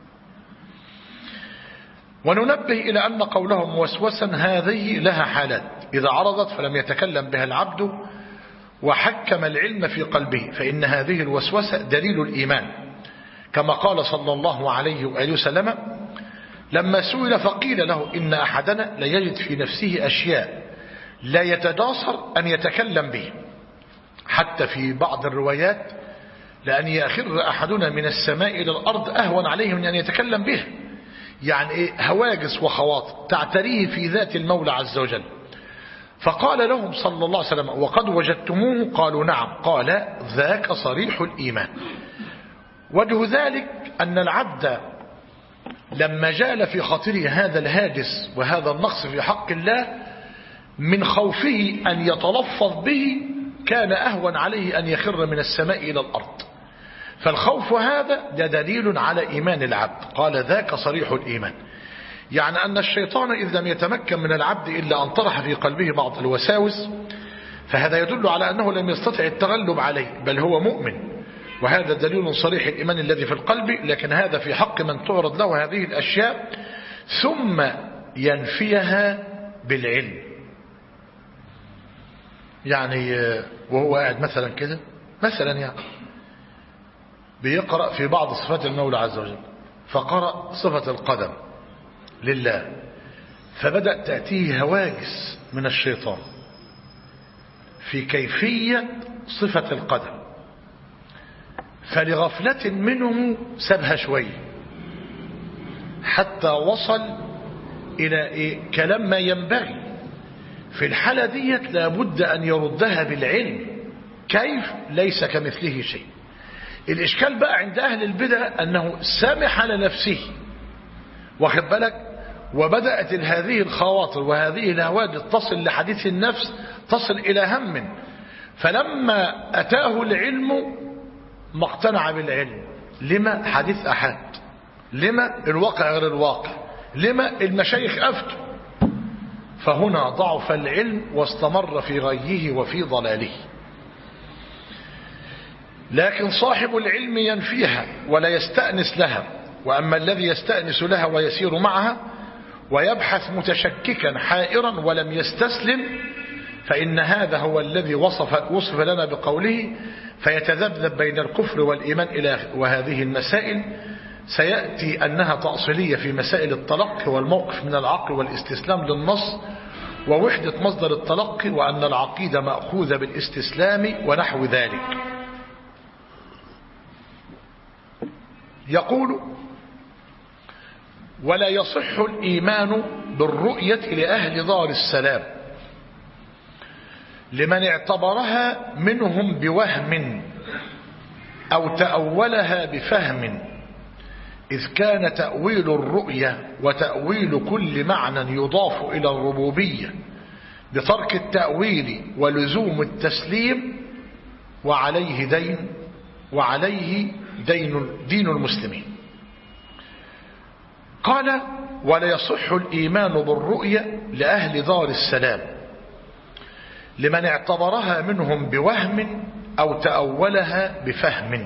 وننبه إلى أن قولهم موسوسا هذه لها حالات: إذا عرضت فلم يتكلم بها العبد وحكم العلم في قلبه، فإن هذه الوسوسة دليل الإيمان، كما قال صلى الله عليه وآله وسلم لما سئل فقيل له: إن أحدنا ليجد في نفسه أشياء لا يتجاسر أن يتكلم به، حتى في بعض الروايات لأن يخر أحدنا من السماء إلى الأرض أهون عليه من أن يتكلم به. يعني إيه؟ هواجس وخواطر تعتريه في ذات المولى عز وجل. فقال لهم صلى الله عليه وسلم: وقد وجدتموه؟ قالوا: نعم. قال: ذاك صريح الإيمان. وجه ذلك أن العبد لما جال في خاطره هذا الهاجس وهذا النقص في حق الله من خوفه أن يتلفظ به كان أهون عليه أن يخر من السماء إلى الأرض. فالخوف هذا دليل على إيمان العبد. قال: ذاك صريح الإيمان. يعني أن الشيطان إذ لم يتمكن من العبد إلا أن طرح في قلبه بعض الوساوس، فهذا يدل على أنه لم يستطع التغلب عليه، بل هو مؤمن، وهذا دليل صريح الإيمان الذي في القلب. لكن هذا في حق من تعرض له هذه الأشياء ثم ينفيها بالعلم. يعني وهو قاعد مثلا كده، مثلا يعني بيقرأ في بعض صفات المولى عز وجل، فقرأ صفة القدم لله، فبدأ تأتيه هواجس من الشيطان في كيفية صفة القدم، فلغفلة منه سبها شوية حتى وصل إلى كلام ما ينبغي. في الحالة ديت لابد أن يردها بالعلم. كيف؟ ليس كمثله شيء. الإشكال بقى عند أهل البدع أنه سامح لنفسه، واخد بالك، وبدأت هذه الخواطر وهذه الهواجس تصل لحديث النفس، تصل إلى هم، فلما أتاه العلم ما اقتنع بالعلم. لما؟ حديث أحد. لما؟ الواقع غير الواقع. لما؟ المشايخ أفتوا. فهنا ضعف العلم واستمر في غيه وفي ضلاله. لكن صاحب العلم ينفيها ولا يستأنس لها، وأما الذي يستأنس لها ويسير معها ويبحث متشككا حائرا ولم يستسلم، فإن هذا هو الذي وصف لنا بقوله: فيتذبذب بين الكفر والإيمان إلى وهذه المسائل. سيأتي أنها تأصيلية في مسائل التلقي والموقف من العقل والاستسلام للنص ووحدة مصدر التلقي، وأن العقيدة مأخوذة بالاستسلام ونحو ذلك. يقول: ولا يصح الإيمان بالرؤية لأهل دار السلام لمن اعتبرها منهم بوهم أو تأولها بفهم، إذ كان تأويل الرؤية وتأويل كل معنى يضاف إلى الربوبية بترك التأويل ولزوم التسليم، وعليه دين المسلمين. قال: ولا يصح الإيمان بالرؤية لأهل دار السلام لمن اعتبرها منهم بوهم أو تأولها بفهم.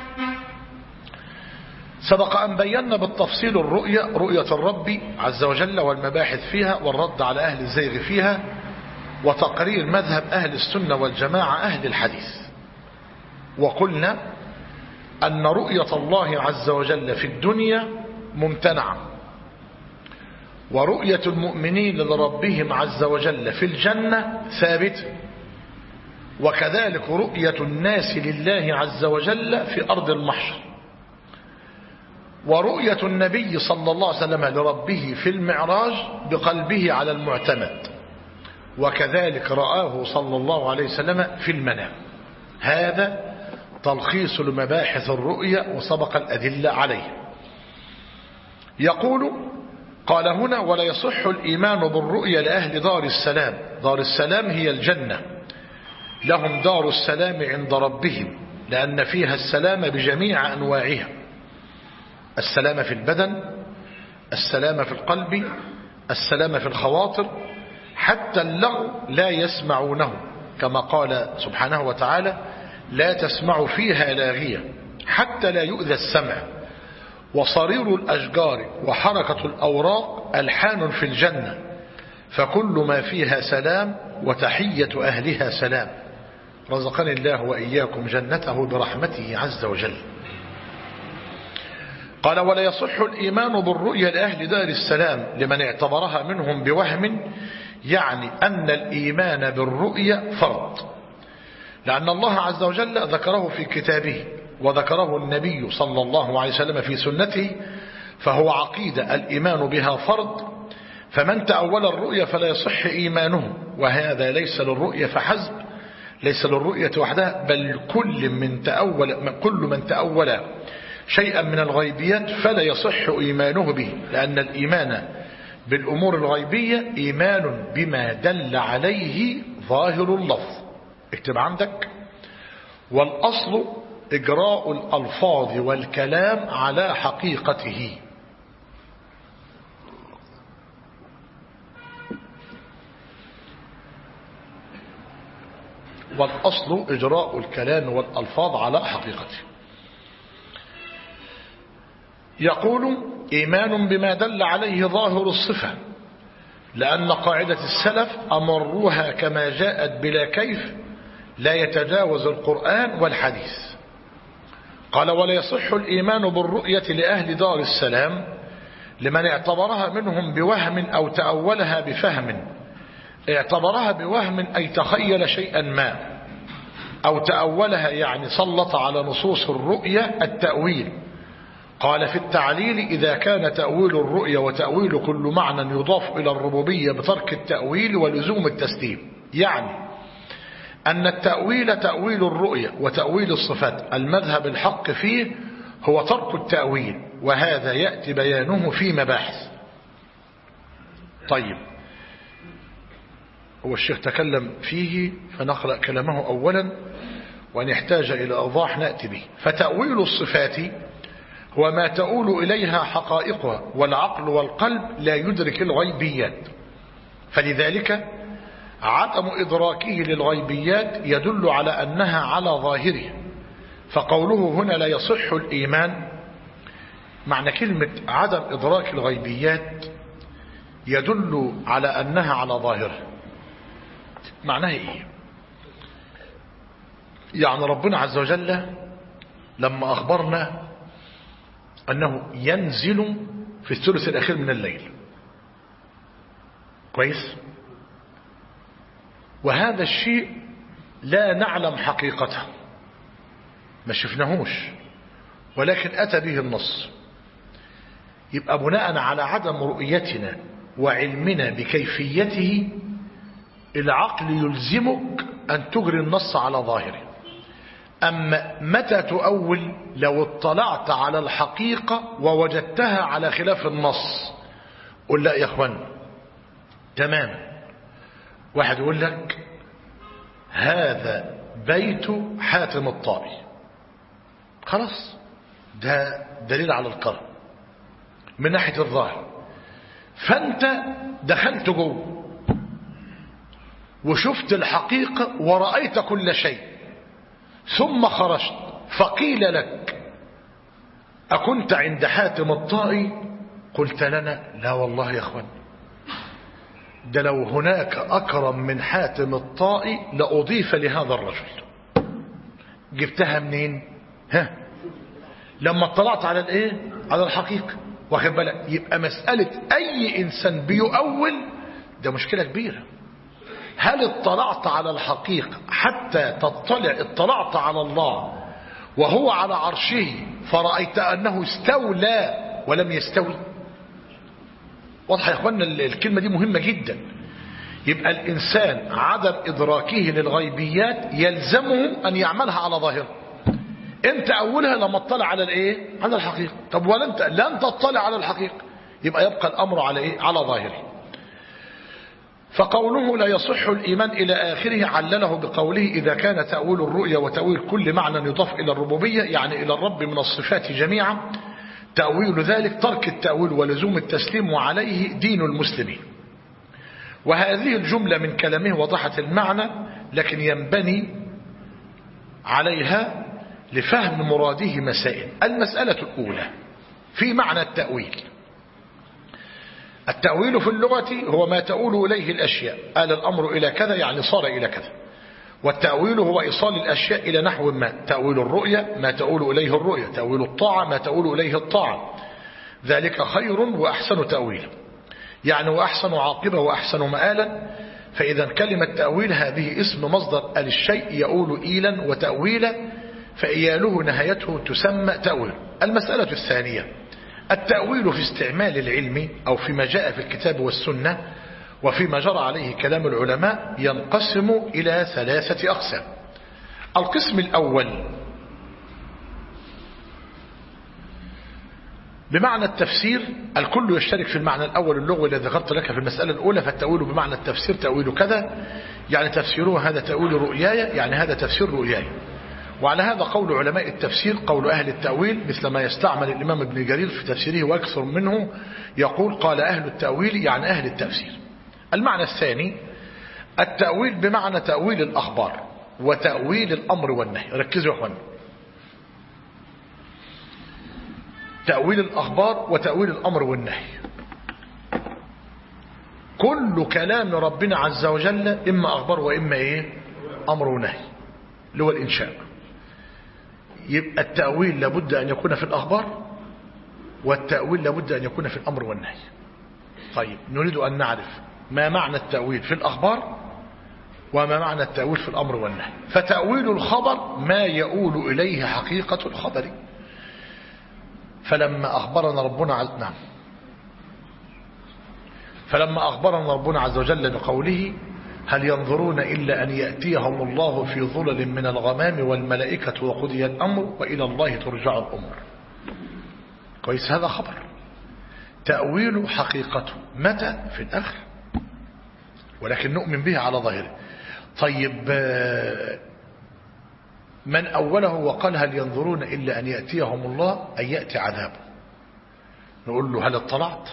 سبق أن بينا بالتفصيل رؤية الرب عز وجل والمباحث فيها والرد على أهل الزيغ فيها وتقرير مذهب أهل السنة والجماعة أهل الحديث. وقلنا أن رؤية الله عز وجل في الدنيا ممتنعة، ورؤية المؤمنين لربهم عز وجل في الجنة ثابتة، وكذلك رؤية الناس لله عز وجل في أرض المحشر، ورؤية النبي صلى الله عليه وسلم لربه في المعراج بقلبه على المعتمد، وكذلك رآه صلى الله عليه وسلم في المنام. هذا تلخيص لمباحث الرؤية وسبق الأدلة عليه. يقول: قال هنا: ولا يصح الإيمان بالرؤية لأهل دار السلام. دار السلام هي الجنة، لهم دار السلام عند ربهم، لأن فيها السلام بجميع أنواعها: السلام في البدن، السلام في القلب، السلام في الخواطر، حتى اللغو لا يسمعونه، كما قال سبحانه وتعالى: لا تسمع فيها لاغية حتى لا يؤذى السمع، وصرير الأشجار وحركة الأوراق ألحان في الجنة، فكل ما فيها سلام وتحية أهلها سلام. رزقني الله وإياكم جنته برحمته عز وجل. قال: ولا يصح الإيمان بالرؤيا لأهل دار السلام لمن اعتبرها منهم بوهم، يعني أن الإيمان بالرؤية فرض، لأن الله عز وجل ذكره في كتابه وذكره النبي صلى الله عليه وسلم في سنته، فهو عقيدة الإيمان بها فرض. فمن تأول الرؤية فلا يصح إيمانه، وهذا ليس للرؤية فحسب، ليس للرؤية وحدها، بل كل من تأول شيئا من الغيبيات فلا يصح إيمانه به، لأن الإيمان بالأمور الغيبية إيمان بما دل عليه ظاهر اللفظ. اكتب عندك: والأصل إجراء الألفاظ والكلام على حقيقته. والأصل إجراء الكلام والألفاظ على حقيقته. يقول: إيمان بما دل عليه ظاهر الصفة، لأن قاعدة السلف أمروها كما جاءت بلا كيف، لا يتجاوز القرآن والحديث. قال: ولا يصح الإيمان بالرؤية لأهل دار السلام لمن اعتبرها منهم بوهم أو تأولها بفهم. اعتبرها بوهم أي تخيل شيئا ما، أو تأولها يعني سلط على نصوص الرؤية التأويل. قال في التعليل: إذا كان تأويل الرؤية وتأويل كل معنى يضاف إلى الربوبية بترك التأويل ولزوم التسليم، يعني أن التأويل تأويل الرؤية وتأويل الصفات، المذهب الحق فيه هو ترك التأويل، وهذا يأتي بيانه في مباحث. طيب، هو الشيخ تكلم فيه فنقرأ كلامه أولا، وأن يحتاج إلى أوضاح نأتي به. فتأويل الصفات هو ما تؤول إليها حقائقها، والعقل والقلب لا يدرك الغيبيات، فلذلك عدم إدراكه للغيبيات يدل على أنها على ظاهره. فقوله هنا لا يصح الإيمان، معنى كلمة عدم إدراك الغيبيات يدل على أنها على ظاهره. معناها إيه؟ يعني ربنا عز وجل لما أخبرنا أنه ينزل في الثلث الأخير من الليل، كويس، وهذا الشيء لا نعلم حقيقته، ما شفناهوش، ولكن أتى به النص. يبقى بناء على عدم رؤيتنا وعلمنا بكيفيته العقل يلزمك أن تجري النص على ظاهره. أما متى تؤول؟ لو اطلعت على الحقيقة ووجدتها على خلاف النص، قل لا يا اخوان تمام. واحد يقول لك هذا بيت حاتم الطائي، خلاص ده دليل على القرب من ناحية الظاهر، فانت دخلت جوه وشفت الحقيقة ورأيت كل شيء، ثم خرجت فقيل لك أكنت عند حاتم الطائي؟ قلت لنا لا والله يا اخوان، ده لو هناك أكرم من حاتم الطائي لأضيف لهذا الرجل. جبتها منين؟ لما اطلعت على الايه؟ على الحقيقة. واخد بالك؟ يبقى مسألة أي إنسان بيؤول ده مشكلة كبيرة. هل اطلعت على الحقيقة حتى اطلعت على الله وهو على عرشه فرأيت أنه استولى ولم يستوي؟ واضح يا اخوانا الكلمة دي مهمة جدا. يبقى الإنسان عدم إدراكه للغيبيات يلزمه أن يعملها على ظاهره. انت أولها لما اطلع على الايه؟ على الحقيقة. طب ولا انت لن تطلع على الحقيقة، يبقى يبقى الأمر على ايه؟ على ظاهره. فقوله لا يصح الإيمان إلى آخره علله بقوله إذا كان تأويل الرؤيا وتأويل كل معنى يضاف إلى الربوبية، يعني إلى الرب من الصفات جميعا، تأويل ذلك ترك التأويل ولزوم التسليم، وعليه دين المسلمين. وهذه الجملة من كلامه وضحت المعنى، لكن ينبني عليها لفهم مراده مسائل. المسألة الأولى في معنى التأويل. التأويل في اللغة هو ما تؤول إليه الأشياء، آل الأمر إلى كذا يعني صار إلى كذا. والتأويل هو إيصال الأشياء إلى نحو ما. تأويل الرؤية ما تؤول إليه الرؤية، تأويل الطاعة ما تؤول إليه الطاعة، ذلك خير وأحسن تأويل. يعني وأحسن عاقبة وأحسن مآلا. فإذا كلمة تأويل هذه اسم مصدر الشيء يؤول إيلا وتأويلا، فإياله نهايته تسمى تأويل. المسألة الثانية التأويل في استعمال العلم أو فيما جاء في الكتاب والسنة وفيما جرى عليه كلام العلماء ينقسم إلى 3 أقسام. القسم الأول بمعنى التفسير، الكل يشترك في المعنى الأول اللغوي الذي ذكرت لك في المسألة الأولى. فالتأويل بمعنى التفسير تأويل كذا، يعني تفسيره هذا تأويل رؤياي، يعني هذا تفسير رؤياي. وعلى هذا قول علماء التفسير، قول أهل التأويل، مثل ما يستعمل الإمام ابن جرير في تفسيره وأكثر منه يقول قال أهل التأويل، يعني أهل التفسير. المعنى الثاني التأويل بمعنى تأويل الأخبار وتأويل الأمر والنهي. ركزوا يا أخوان، تأويل الأخبار وتأويل الأمر والنهي. كل كلام ربنا عز وجل إما أخبار وإما أمر ونهي، اللي هو الإنشاء. يبقى التأويل لابد أن يكون في الأخبار، والتأويل لابد أن يكون في الأمر والنهي. طيب نريد أن نعرف ما معنى التأويل في الأخبار وما معنى التأويل في الأمر والنهي. فتأويل الخبر ما يؤول إليه حقيقة الخبر. فلما أخبرنا ربنا عز وجل بقوله هل ينظرون إلا أن يأتيهم الله في ظلل من الغمام والملائكة وقضي الأمر وإلى الله ترجع الأمور. كويس، هذا خبر. تأويل حقيقته متى؟ في الآخر، ولكن نؤمن به على ظاهره. طيب من أوله وقال هل ينظرون إلا أن يأتيهم الله أن يأتي عذابه، نقول له هل اطلعت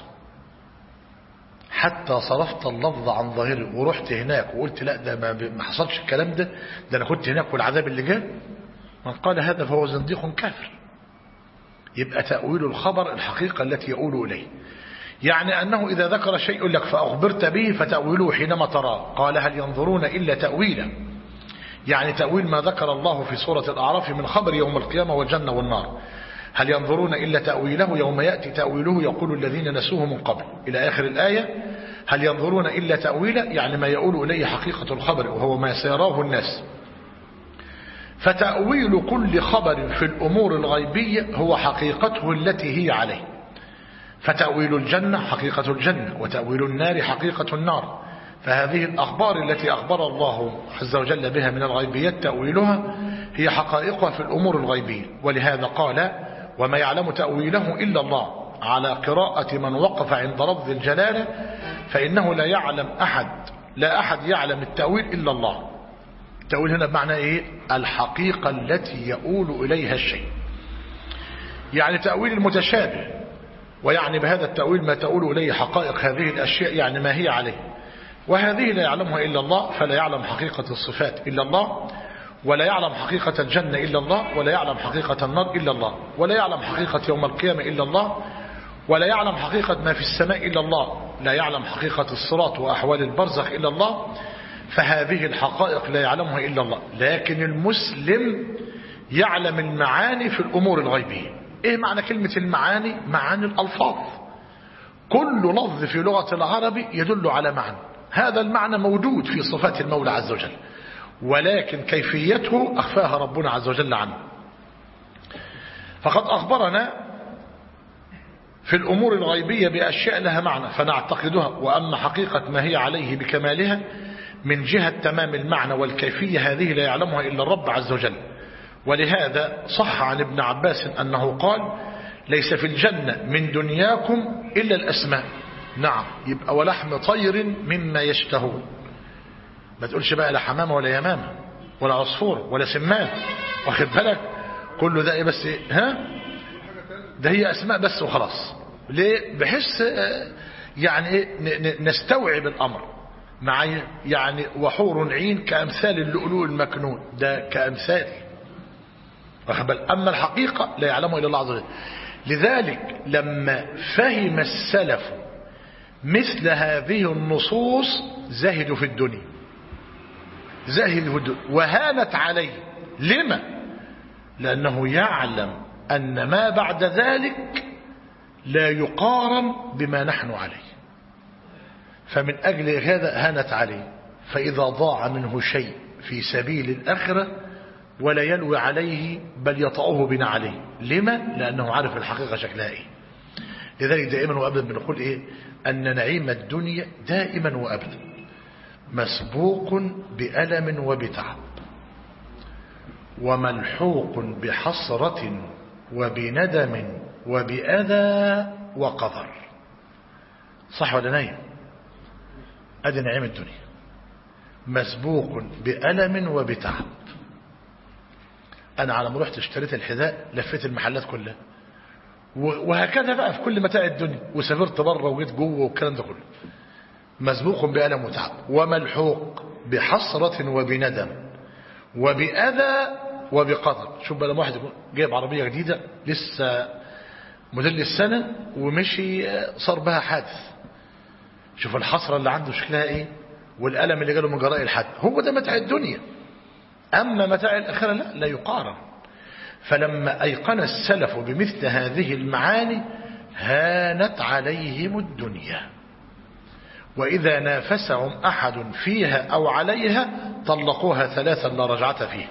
حتى صرفت اللفظ عن ظاهره ورحت هناك وقلت لا ده ما حصلش الكلام ده أنا كنت هناك والعذاب اللي جاء؟ من قال هذا فهو زنديق كافر. يبقى تأويل الخبر الحقيقة التي يؤول إليه، يعني أنه إذا ذكر شيء يقول لك فأخبرت به فتأويله حينما تراه. قال هل ينظرون إلا تأويله، يعني تأويل ما ذكر الله في سورة الأعراف من خبر يوم القيامة والجنة والنار. هل ينظرون إلا تأويله يوم يأتي تأويله يقول الذين نسوه من قبل إلى آخر الآية. هل ينظرون إلا تأويله يعني ما يؤول إليه حقيقة الخبر وهو ما سيراه الناس. فتأويل كل خبر في الأمور الغيبية هو حقيقته التي هي عليه. فتأويل الجنة حقيقة الجنة، وتأويل النار حقيقة النار. فهذه الأخبار التي أخبر الله عز وجل بها من الغيبيات تأويلها هي حقائقها في الأمور الغيبية. ولهذا قال وما يعلم تأويله إلا الله، على قراءة من وقف عند لفظ الجلالة، فإنه لا أحد يعلم التأويل إلا الله. التأويل هنا بمعنى الحقيقة التي يؤول إليها الشيء، يعني تأويل المتشابه، ويعني بهذا التأويل ما تؤول إليه حقائق هذه الأشياء، يعني ما هي عليه. وهذه لا يعلمها إلا الله، فلا يعلم حقيقة الصفات إلا الله، ولا يعلم حقيقة الجنة إلا الله، ولا يعلم حقيقة النار إلا الله، ولا يعلم حقيقة يوم القيامة إلا الله، ولا يعلم حقيقة ما في السماء إلا الله، لا يعلم حقيقة الصراط وأحوال البرزخ إلا الله. فهذه الحقائق لا يعلمها إلا الله. لكن المسلم يعلم المعاني في الأمور الغيبية. إيه معنى كلمة المعاني؟ معاني الألفاظ. كل لفظ في لغة العرب يدل على معنى، هذا المعنى موجود في صفات المولى عز وجل، ولكن كيفيته أخفاها ربنا عز وجل عنه. فقد أخبرنا في الأمور الغيبية بأشياء لها معنى فنعتقدها، وأما حقيقة ما هي عليه بكمالها من جهة تمام المعنى والكيفية هذه لا يعلمها إلا الرب عز وجل. ولهذا صح عن ابن عباس أنه قال ليس في الجنة من دنياكم إلا الأسماء. نعم، يبقى ولحم طير مما يشتهون. ما تقولش بقى لا حمامة ولا يمامة ولا عصفور ولا سمان، واخد بالك؟ كله ده بس ده هي أسماء بس وخلاص. ليه؟ بحس يعني نستوعب الأمر معي، يعني وحور عين كأمثال اللؤلؤ المكنون، ده كأمثال، واخد بالك؟ أما الحقيقة لا يعلمها إلا الله عز وجل. لذلك لما فهم السلف مثل هذه النصوص زهدوا في الدنيا، وهانت عليه. لما؟ لأنه يعلم أن ما بعد ذلك لا يقارن بما نحن عليه. فمن أجل هذا هانت عليه. فإذا ضاع منه شيء في سبيل الآخرة ولا يلوي عليه بل يطأه بنا عليه. لما؟ لأنه عارف الحقيقة شكلها إيه. لذلك دائما وأبدا بنقول إيه؟ أن نعيم الدنيا دائما وأبدا مسبوق بألم وبتعب وملحوق بحسرة وبندم وبأذى وقدر. صح ولا نايم؟ أدي نعيم الدنيا مسبوق بألم وبتعب. أنا على ما رحت اشتريت الحذاء لفيت المحلات كلها، وهكذا بقى في كل متاع الدنيا، وسافرت بره وجيت جوه والكلام ده كله. مسبوق بألم وتعب وملحوق بحسرة وبندم وبأذى وبقدر. شوف بقى لما واحد يكون جايب عربية جديدة لسه موديل السنة ومشي صار بها حادث، شوف الحسرة اللي عنده شكلها ايه والألم اللي جاله من جراء الحادث. هو ده متاع الدنيا. أما متاع الآخرة لا يقارن. فلما أيقن السلف بمثل هذه المعاني هانت عليهم الدنيا، وإذا نافسهم أحد فيها أو عليها طلقوها ثلاثا لا رجعة فيه.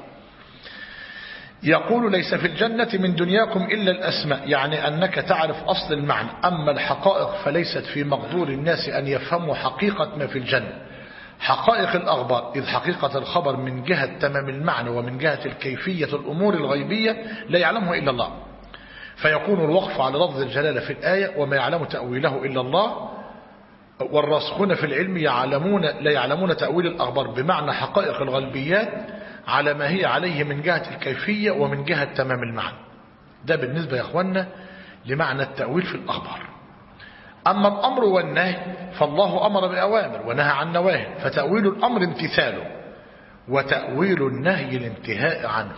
يقول ليس في الجنة من دنياكم إلا الأسماء، يعني أنك تعرف أصل المعنى، أما الحقائق فليست في مقدور الناس أن يفهموا حقيقة ما في الجنة. حقائق الأخبار، إذ حقيقة الخبر من جهة تمام المعنى ومن جهة الكيفية الأمور الغيبية لا يعلمها إلا الله، فيكون الوقف على لفظ الجلالة في الآية وما يعلم تأويله إلا الله. والراسخون في العلم لا يعلمون تأويل الأخبار بمعنى حقائق الغيبيات على ما هي عليه من جهة الكيفية ومن جهة تمام المعنى. ده بالنسبة يا أخوانا لمعنى التأويل في الأخبار. أما الأمر والنهي فالله أمر بأوامر ونهى عن نواهي، فتأويل الأمر امتثاله وتأويل النهي الانتهاء عنه.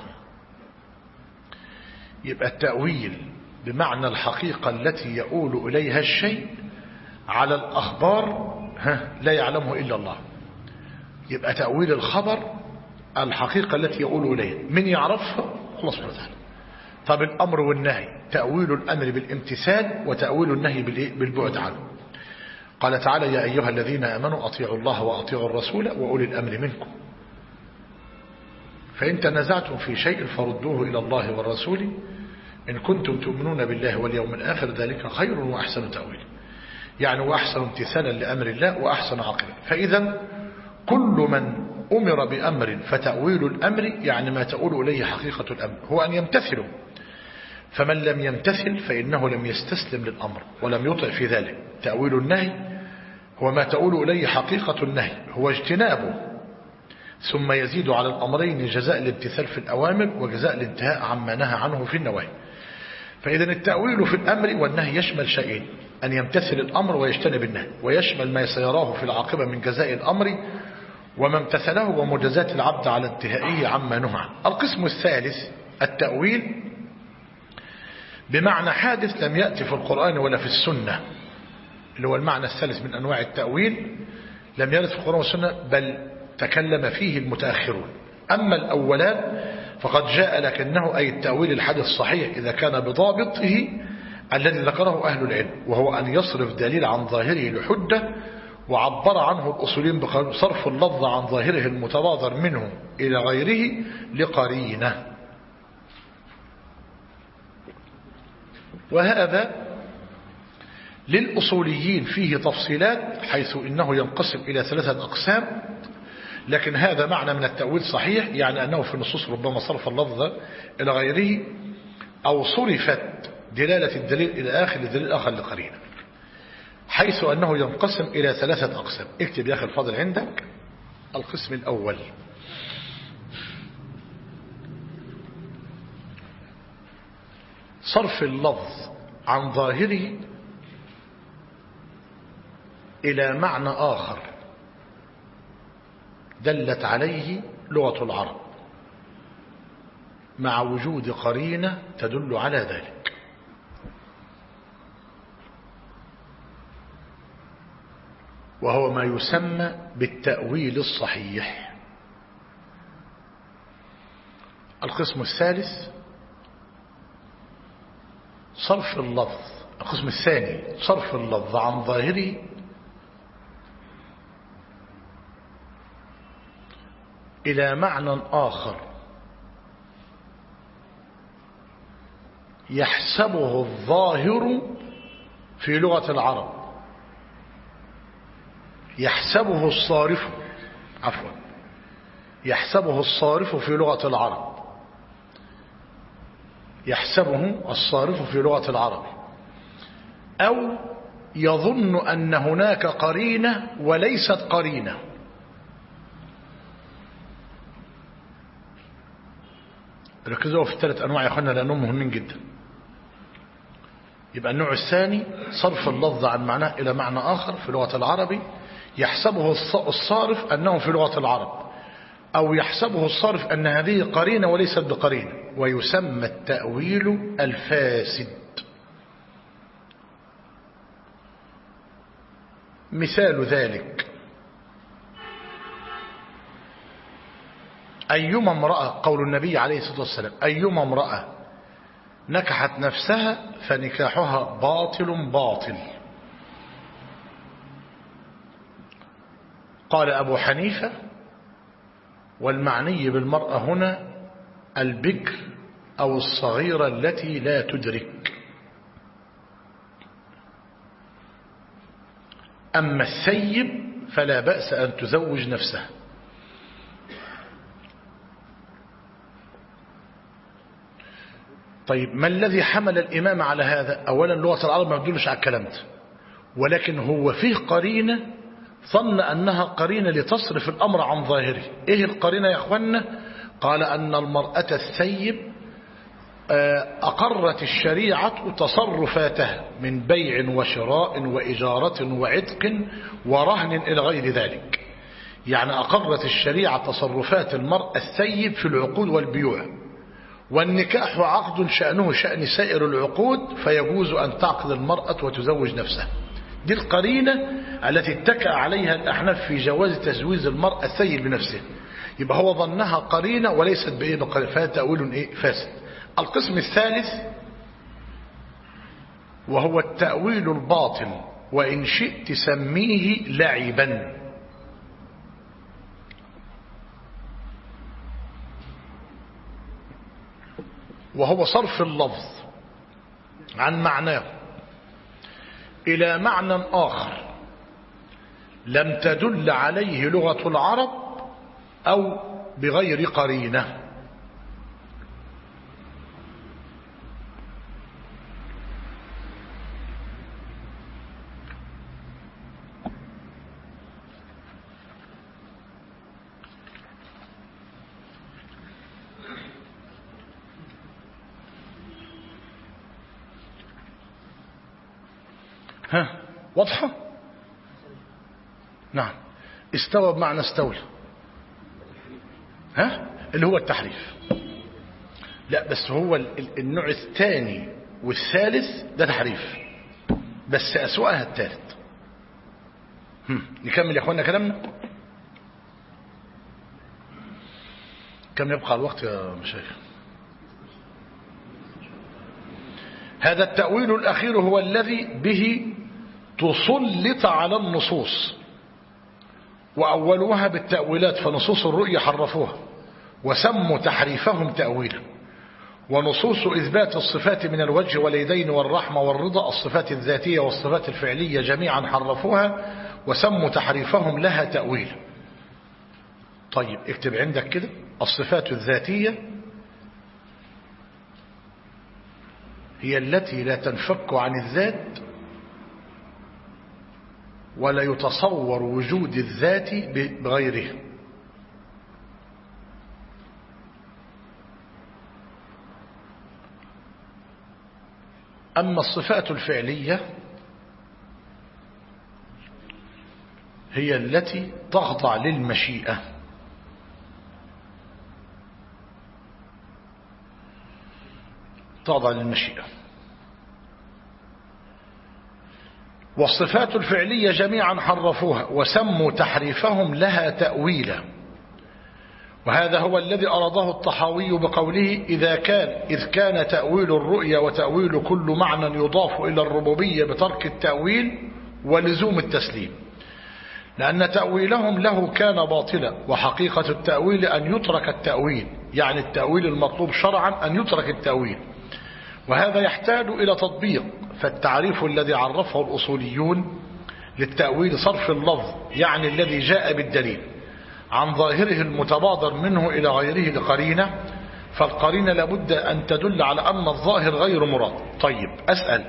يبقى التأويل بمعنى الحقيقة التي يؤول إليها الشيء على الأخبار لا يعلمه إلا الله. يبقى تأويل الخبر الحقيقة التي يؤول إليها من يعرفها؟ الله سبحانه وتعالى. طب الأمر والنهي تأويل الأمر بالامتثال وتأويل النهي بالبعد عنه. قال تعالى يا أيها الذين آمنوا أطيعوا الله وأطيعوا الرسول وأولي الأمر منكم، فإن تنازعتم في شيء فردوه إلى الله والرسول إن كنتم تؤمنون بالله واليوم الآخر ذلك خير وأحسن تأويل، يعني وأحسن امتثالا لأمر الله وأحسن عاقبة. فإذا كل من أمر بأمر فتأويل الأمر يعني ما تؤول إليه حقيقة الأمر هو أن يمتثله، فمن لم يمتثل فإنه لم يستسلم للأمر ولم يطع في ذلك. تأويل النهي هو ما تؤول إليه حقيقة النهي هو اجتنابه، ثم يزيد على الأمرين جزاء الامتثال في الأوامر وجزاء الانتهاء عما نهى عنه في النواهي. فإذا التأويل في الأمر والنهي يشمل شيئين، أن يمتثل الأمر ويجتنب النهي، ويشمل ما سيراه في العاقبة من جزاء الأمر وما امتثله ومجازات العبد على انتهائه عما نهى. القسم الثالث التأويل بمعنى حادث لم يأتي في القرآن ولا في السنة، اللي هو المعنى الثالث من أنواع التأويل، لم يرد في القرآن والسنة بل تكلم فيه المتأخرون. أما الأولان فقد جاء لكنه أي التأويل الحادث الصحيح إذا كان بضابطه الذي ذكره أهل العلم، وهو أن يصرف دليل عن ظاهره لحجة، وعبر عنه الأصولين بقول صرف اللفظ عن ظاهره المتبادر منه إلى غيره لقرينة. وهذا للأصوليين فيه تفصيلات حيث إنه ينقسم إلى 3 أقسام، لكن هذا معنى من التأويل صحيح، يعني أنه في النصوص ربما صرف اللفظ إلى غيره أو صرفت دلالة الدليل إلى آخر الدليل الآخر لقرينة، حيث أنه ينقسم إلى 3 أقسام. اكتب يا أخي الفاضل عندك. القسم الأول صرف اللفظ عن ظاهره إلى معنى آخر دلت عليه لغة العرب مع وجود قرينة تدل على ذلك. وهو ما يسمى بالتأويل الصحيح. القسم الثالث صرف اللفظ. القسم الثاني صرف اللفظ عن ظاهره إلى معنى آخر يحسبه الظاهر في لغة العرب، يحسبه الصارف، عفوا، يحسبه الصارف في لغة العرب، يحسبه الصارف في لغة العرب، أو يظن أن هناك قرينة وليست قرينة. ركزوا في الثلاث أنواع يا أخوانا لأنهم مهمين جدا. يبقى النوع الثاني صرف اللفظ عن معناه إلى معنى آخر في لغة العرب، يحسبه الصارف أنه في لغة العرب، أو يحسبه الصارف أن هذه قرينة وليست بقرينة، ويسمى التأويل الفاسد. مثال ذلك أيما امرأة، قول النبي عليه الصلاة والسلام: أيما امرأة نكحت نفسها فنكاحها باطل باطل. قال أبو حنيفة: والمعني بالمرأة هنا البكر أو الصغيرة التي لا تدرك. أما الثيب فلا بأس أن تزوج نفسها. طيب ما الذي حمل الإمام على هذا؟ أولا لغة العرب ما تدلش على الكلام ده، ولكن هو فيه قرينة ظن أنها قرينة لتصرف الأمر عن ظاهره. إيه القرينة يا أخوانا؟ قال أن المرأة الثيب أقرت الشريعة تصرفاتها من بيع وشراء وإجارة وعتق ورهن إلى غير ذلك. يعني أقرت الشريعة تصرفات المرأة الثيب في العقود والبيوع، والنكاح عقد شأنه شأن سائر العقود، فيجوز أن تعقد المرأة وتزوج نفسها. دي القرينة التي اتكأ عليها الأحناف في جواز تزويج المرأة الثيب بنفسها. يبقى هو ظنها قرينة وليست بإيه بقرينة، فهذا تأويل فاسد. القسم الثالث وهو التأويل الباطل، وإن شئت سميه لعبا. وهو صرف اللفظ عن معناه إلى معنى آخر لم تدل عليه لغة العرب أو بغير قرينة. ها واضحة؟ نعم. استوى بمعنى استولى، ها اللي هو التحريف. لا بس هو النوع الثاني والثالث ده تحريف، بس أسوأها الثالث. نكمل يا اخوانا كلامنا. كم يبقى الوقت يا مشايخ؟ هذا التأويل الأخير هو الذي به تسلط على النصوص، وأولوها بالتأويلات، فنصوص الرؤية حرفوها وسموا تحريفهم تأويلا، ونصوص إثبات الصفات من الوجه واليدين والرحمة والرضا، الصفات الذاتية والصفات الفعلية جميعا حرفوها وسموا تحريفهم لها تأويلا. طيب اكتب عندك كده: الصفات الذاتية هي التي لا تنفك عن الذات ولا يتصور وجود الذات بغيره. أما الصفات الفعلية هي التي تخضع للمشيئة، تخضع للمشيئة. والصفات الفعلية جميعا حرفوها وسموا تحريفهم لها تأويلا، وهذا هو الذي أراده الطحاوي بقوله: إذ كان تأويل الرؤيا وتأويل كل معنى يضاف إلى الربوبية بترك التأويل ولزوم التسليم. لأن تأويلهم له كان باطلا، وحقيقة التأويل أن يترك التأويل، يعني التأويل المطلوب شرعا أن يترك التأويل، وهذا يحتاج إلى تطبيق. فالتعريف الذي عرفه الأصوليون للتأويل صرف اللفظ، يعني الذي جاء بالدليل، عن ظاهره المتبادر منه إلى غيره لقرينة، فالقرينة لابد أن تدل على أن الظاهر غير مراد. طيب أسأل،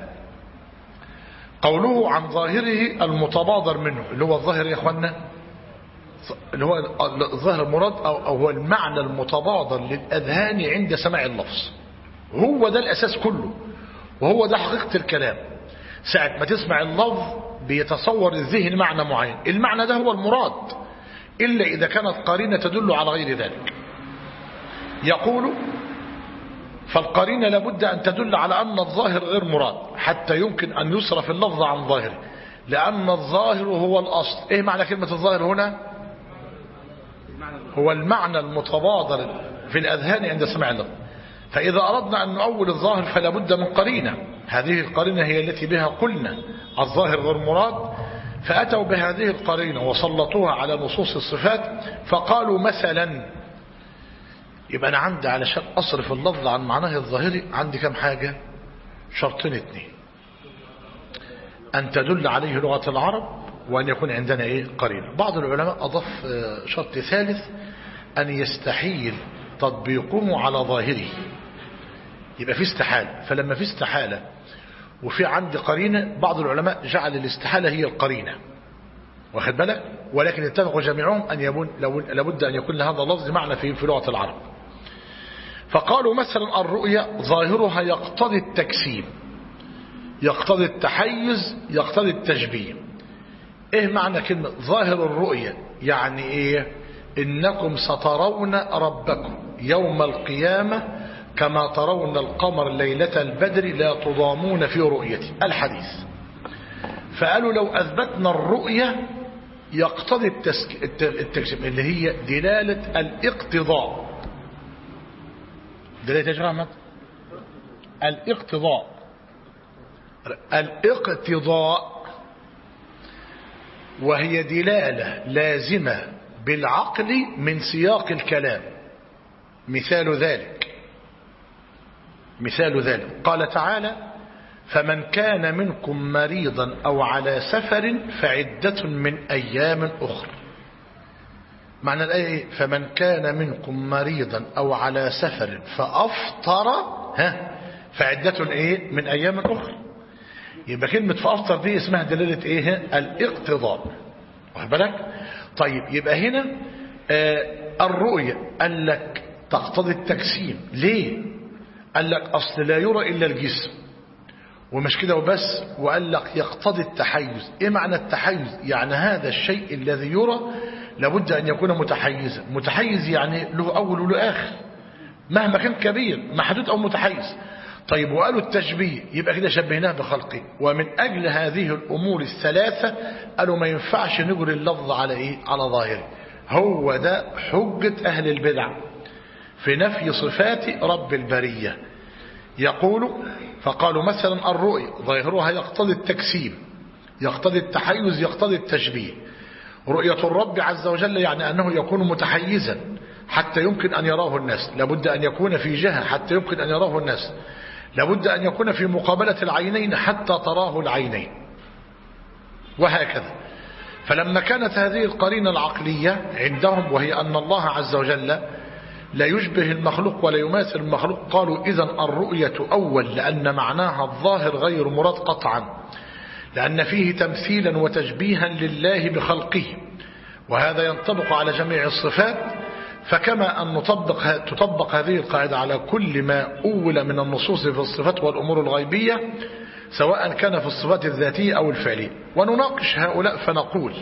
قوله عن ظاهره المتبادر منه اللي هو الظاهر يا أخوانا، اللي هو الظاهر المراد أو هو المعنى المتبادر للأذهان عند سماع اللفظ، هو ده الأساس كله، وهو ده حقيقة الكلام. ساعة ما تسمع اللفظ بيتصور الذهن معنى معين، المعنى ده هو المراد، إلا إذا كانت قرينة تدل على غير ذلك. يقول فالقرينة لابد أن تدل على أن الظاهر غير مراد حتى يمكن أن يصرف اللفظ عن ظاهره، لأن الظاهر هو الأصل. إيه معنى كلمة الظاهر هنا؟ هو المعنى المتبادر في الأذهان عند سماع اللفظ. فإذا أردنا أن نؤول الظاهر فلا بد من قرينة، هذه القرينة هي التي بها قلنا الظاهر غير مراد، فأتوا بهذه القرينة وسلطوها على نصوص الصفات، فقالوا مثلا، يبقى أنا عندي علشان أصرف اللفظ عن معناه الظاهري عندي كم حاجة؟ شرطين اثنين، أن تدل عليه لغة العرب، وأن يكون عندنا إيه؟ قرينة. بعض العلماء أضاف شرط ثالث، أن يستحيل تطبيقه على ظاهره، يبقى في استحالة. فلما في استحالة وفي عندي قرينة، بعض العلماء جعل الاستحالة هي القرينة، واخد بالك؟ ولكن اتفقوا جميعهم أن لابد أن يكون لهذا اللفظ معنى في لغة العرب. فقالوا مثلا الرؤيا ظاهرها يقتضي التجسيم، يقتضي التحيز، يقتضي التشبيه. ايه معنى كلمة ظاهر الرؤيا؟ يعني ايه؟ انكم سترون ربكم يوم القيامة كما ترون القمر ليلة البدر لا تضامون في رؤيته، الحديث. فقالوا لو أثبتنا الرؤية يقتضي التجسيم، اللي هي دلالة الاقتضاء. دلالة يا جماعة الاقتضاء، الاقتضاء، وهي دلالة لازمة بالعقل من سياق الكلام. مثال ذلك قال تعالى فمن كان منكم مريضا أو على سفر فعدة من أيام أخر. معنى الآية إيه؟ فمن كان منكم مريضا أو على سفر فأفطر فعدة إيه؟ من أيام أخر. يبقى كلمة فأفطر دي اسمها دلالة إيه؟ الاقتضاء، واخد بالك؟ طيب يبقى هنا الرؤية قال لك تقتضي التجسيم. ليه؟ قال لك أصل لا يرى إلا الجسم، ومش كده وبس، وقال لك يقتضي التحيز. إيه معنى التحيز؟ يعني هذا الشيء الذي يرى لابد أن يكون متحيزا. متحيز يعني له أول وله آخر، مهما كان كبير محدود أو متحيز. طيب وقالوا التشبيه، يبقى كده شبهناه بخلقه. ومن أجل هذه الأمور الثلاثة قالوا ما ينفعش نجري اللفظ على إيه؟ على ظاهره. هو ده حجة أهل البدع في نفي صفات رب البرية. يقول فقالوا مثلا الرؤيا ظاهرها يقتضي التجسيم، يقتضي التحيز، يقتضي التشبيه. رؤية الرب عز وجل يعني أنه يكون متحيزا حتى يمكن أن يراه الناس، لابد أن يكون في جهة حتى يمكن أن يراه الناس، لابد أن يكون في مقابلة العينين حتى تراه العينين، وهكذا. فلما كانت هذه القرينة العقلية عندهم، وهي أن الله عز وجل لا يشبه المخلوق ولا يماثل المخلوق، قالوا إذن الرؤية أول، لأن معناها الظاهر غير مراد قطعا، لأن فيه تمثيلا وتشبيها لله بخلقه، وهذا ينطبق على جميع الصفات. فكما أن تطبق هذه القاعدة على كل ما أول من النصوص في الصفات والأمور الغيبية، سواء كان في الصفات الذاتية أو الفعلية. ونناقش هؤلاء فنقول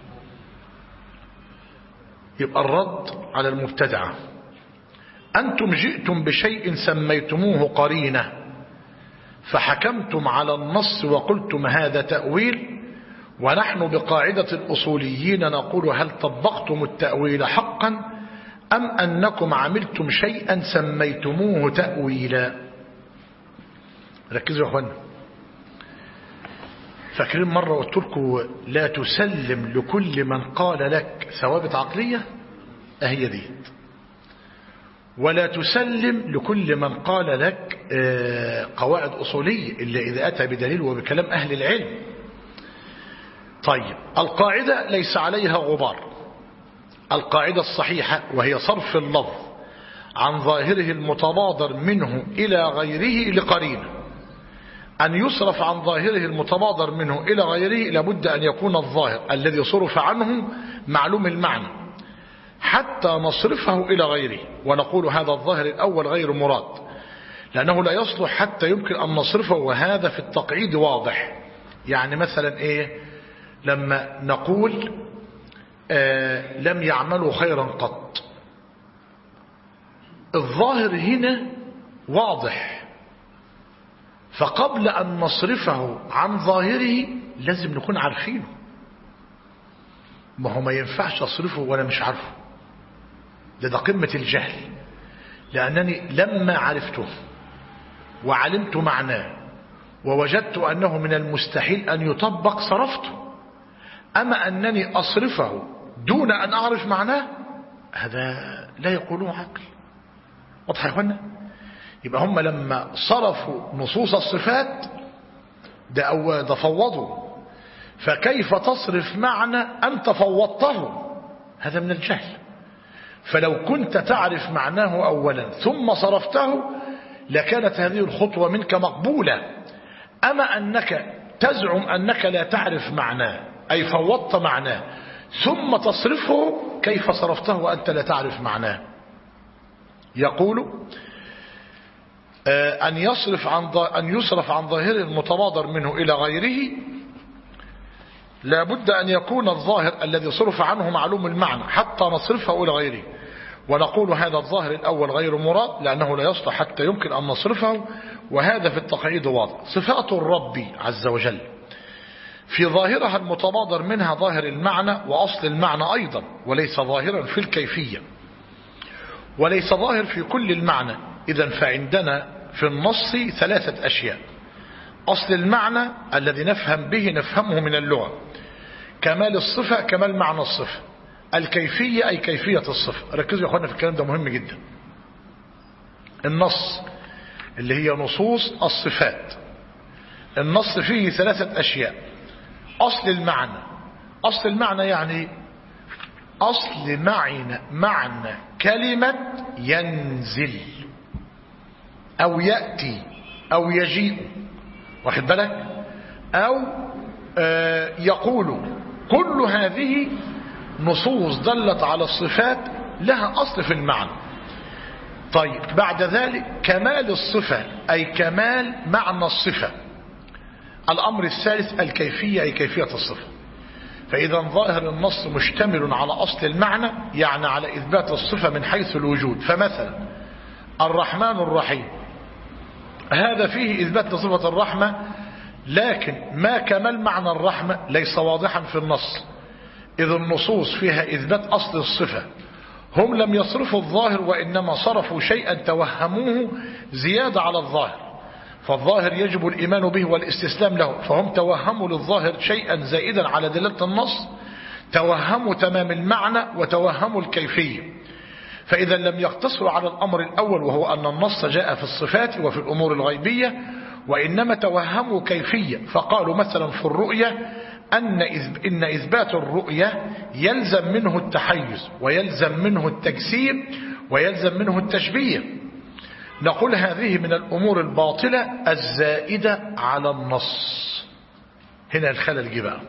يبقى الرد على المبتدعة: أنتم جئتم بشيء سميتموه قرينة، فحكمتم على النص وقلتم هذا تأويل، ونحن بقاعدة الأصوليين نقول هل طبقتم التأويل حقا أم أنكم عملتم شيئا سميتموه تأويلا. ركزوا يا أخوانا، فاكرين مرة قلت لكم لا تسلم لكل من قال لك ثوابت عقلية، أهي دي، ولا تسلم لكل من قال لك قواعد أصولية إلا إذا أتى بدليل وبكلام أهل العلم. طيب القاعدة ليس عليها غبار، القاعدة الصحيحة وهي صرف اللفظ عن ظاهره المتبادر منه إلى غيره لقرينه. أن يصرف عن ظاهره المتبادر منه إلى غيره لابد أن يكون الظاهر الذي صرف عنه معلوم المعنى حتى نصرفه إلى غيره، ونقول هذا الظاهر الأول غير مراد لأنه لا يصلح حتى يمكن أن نصرفه، وهذا في التقعيد واضح. يعني مثلا لما نقول لم يعملوا خيرا قط، الظاهر هنا واضح، فقبل أن نصرفه عن ظاهره لازم نكون عارفينه. ما هو ما ينفعش أصرفه وأنا مش عارفه، ده قمة الجهل، لأنني لما عرفته وعلمت معناه ووجدت أنه من المستحيل أن يطبق صرفته. أما أنني أصرفه دون أن أعرف معناه هذا لا يقولون عقل. واضح يا اخوانا؟ يبقى هم لما صرفوا نصوص الصفات ده فوضوا، فكيف تصرف معنى أنت فوضته؟ هذا من الجهل. فلو كنت تعرف معناه أولا ثم صرفته لكانت هذه الخطوة منك مقبولة. أما أنك تزعم أنك لا تعرف معناه أي فوضت معناه ثم تصرفه، كيف صرفته وأنت لا تعرف معناه؟ يقول أن يصرف عن ظاهره المتبادر منه إلى غيره لابد أن يكون الظاهر الذي صرف عنه معلوم المعنى حتى نصرفه إلى غيره، ونقول هذا الظاهر الأول غير مراد لأنه لا يصلح حتى يمكن أن نصرفه، وهذا في التقعيد واضح. صفات الرب عز وجل في ظاهرها المتبادر منها ظاهر المعنى وأصل المعنى أيضا، وليس ظاهرا في الكيفية، وليس ظاهر في كل المعنى. إذن فعندنا في النص ثلاثة أشياء: أصل المعنى الذي نفهم به نفهمه من اللغة، كمال الصفة كمال معنى الصفة، الكيفية أي كيفية الصفة. ركزوا يا أخوانا في الكلام ده مهم جدا. النص اللي هي نصوص الصفات، النص فيه ثلاثة أشياء: أصل المعنى، أصل المعنى يعني أصل معنى كلمة ينزل أو يأتي أو يجيء، واخد بالك، أو يقول. كل هذه نصوص دلت على الصفات لها أصل في المعنى. طيب بعد ذلك كمال الصفة أي كمال معنى الصفة. الأمر الثالث الكيفية أي كيفية الصفة. فإذا ظاهر النص مشتمل على أصل المعنى، يعني على إثبات الصفة من حيث الوجود. فمثلا الرحمن الرحيم، هذا فيه إثبات صفة الرحمة، لكن ما كمال معنى الرحمة ليس واضحا في النص، إذ النصوص فيها إثبات أصل الصفة. هم لم يصرفوا الظاهر وإنما صرفوا شيئا توهموه زيادة على الظاهر، فالظاهر يجب الإيمان به والاستسلام له، فهم توهموا للظاهر شيئا زائدا على دلالة النص، توهموا تمام المعنى وتوهموا الكيفية. فإذا لم يقتصروا على الأمر الأول وهو أن النص جاء في الصفات وفي الأمور الغيبية، وإنما توهموا كيفية، فقالوا مثلا في الرؤية إن إثبات الرؤية يلزم منه التحيز ويلزم منه التجسيم ويلزم منه التشبيه. نقول هذه من الأمور الباطلة الزائدة على النص. هنا الخلل جه بقى،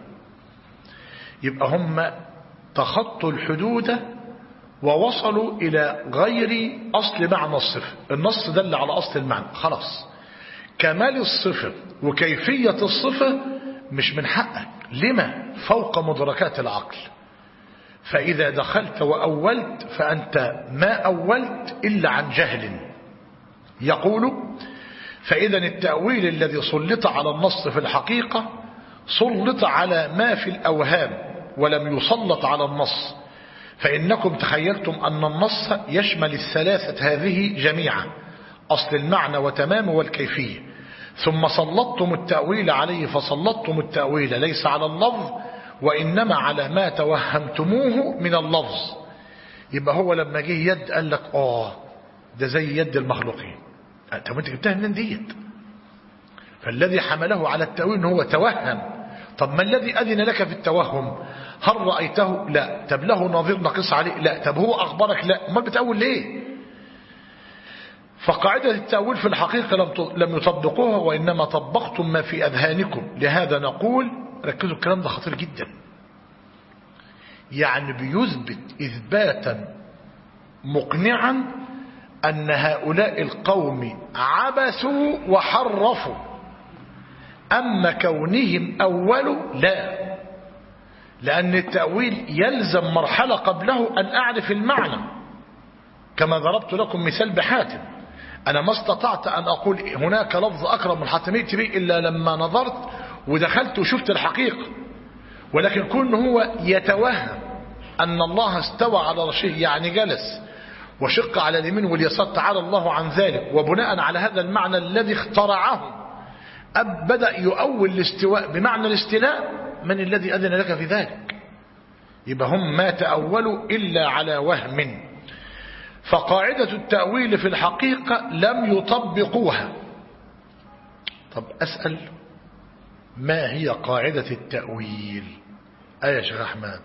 يبقى هم تخطوا الحدود ووصلوا إلى غير أصل معنى الصفة. النص دل على أصل المعنى، خلاص كمال الصفة وكيفية الصفة مش من حقك، لما فوق مدركات العقل. فإذا دخلت وأولت فأنت ما أولت إلا عن جهل. يقول فإذا التأويل الذي سلط على النص في الحقيقة سلط على ما في الأوهام ولم يسلط على النص، فإنكم تخيلتم أن النص يشمل الثلاثة هذه جميعا: أصل المعنى وتمامه والكيفية، ثم سلطتم التأويل عليه، فسلطتم التأويل ليس على اللفظ وإنما على ما توهمتموه من اللفظ. يبقى هو لما جه يد قال لك ده زي يد المخلوقين. طب انت جبتها منين ديت؟ فالذي حمله على التأويل ان هو توهم. طب ما الذي أذن لك في التوهم؟ هل رأيته؟ لا. طب له نظير نقص عليه؟ لا. طب هو أخبرك؟ لا. ما بتأول ليه؟ فقاعدة التأويل في الحقيقة لم يطبقوها وإنما طبقتم ما في أذهانكم. لهذا نقول، ركزوا الكلام ده خطير جدا، يعني بيثبت إثباتا مقنعا أن هؤلاء القوم عبثوا وحرفوا. أما كونهم أولوا لا، لأن التأويل يلزم مرحلة قبله أن أعرف المعنى، كما ضربت لكم مثال بحاتم. أنا ما استطعت أن أقول هناك لفظ أقرب من حاتم ائت به إلا لما نظرت ودخلت وشفت الحقيقة. ولكن كون هو يتوهم أن الله استوى على عرشه، يعني جلس وشق على اليمين واليسار تعالى الله عن ذلك، وبناء على هذا المعنى الذي اخترعه بدأ يؤول الاستواء بمعنى الاستيلاء. من الذي أذن لك في ذلك؟ يبقى هم ما تأولوا إلا على وهم. فقاعدة التأويل في الحقيقة لم يطبقوها. طب أسأل، ما هي قاعدة التأويل؟ يا شيخ أحمد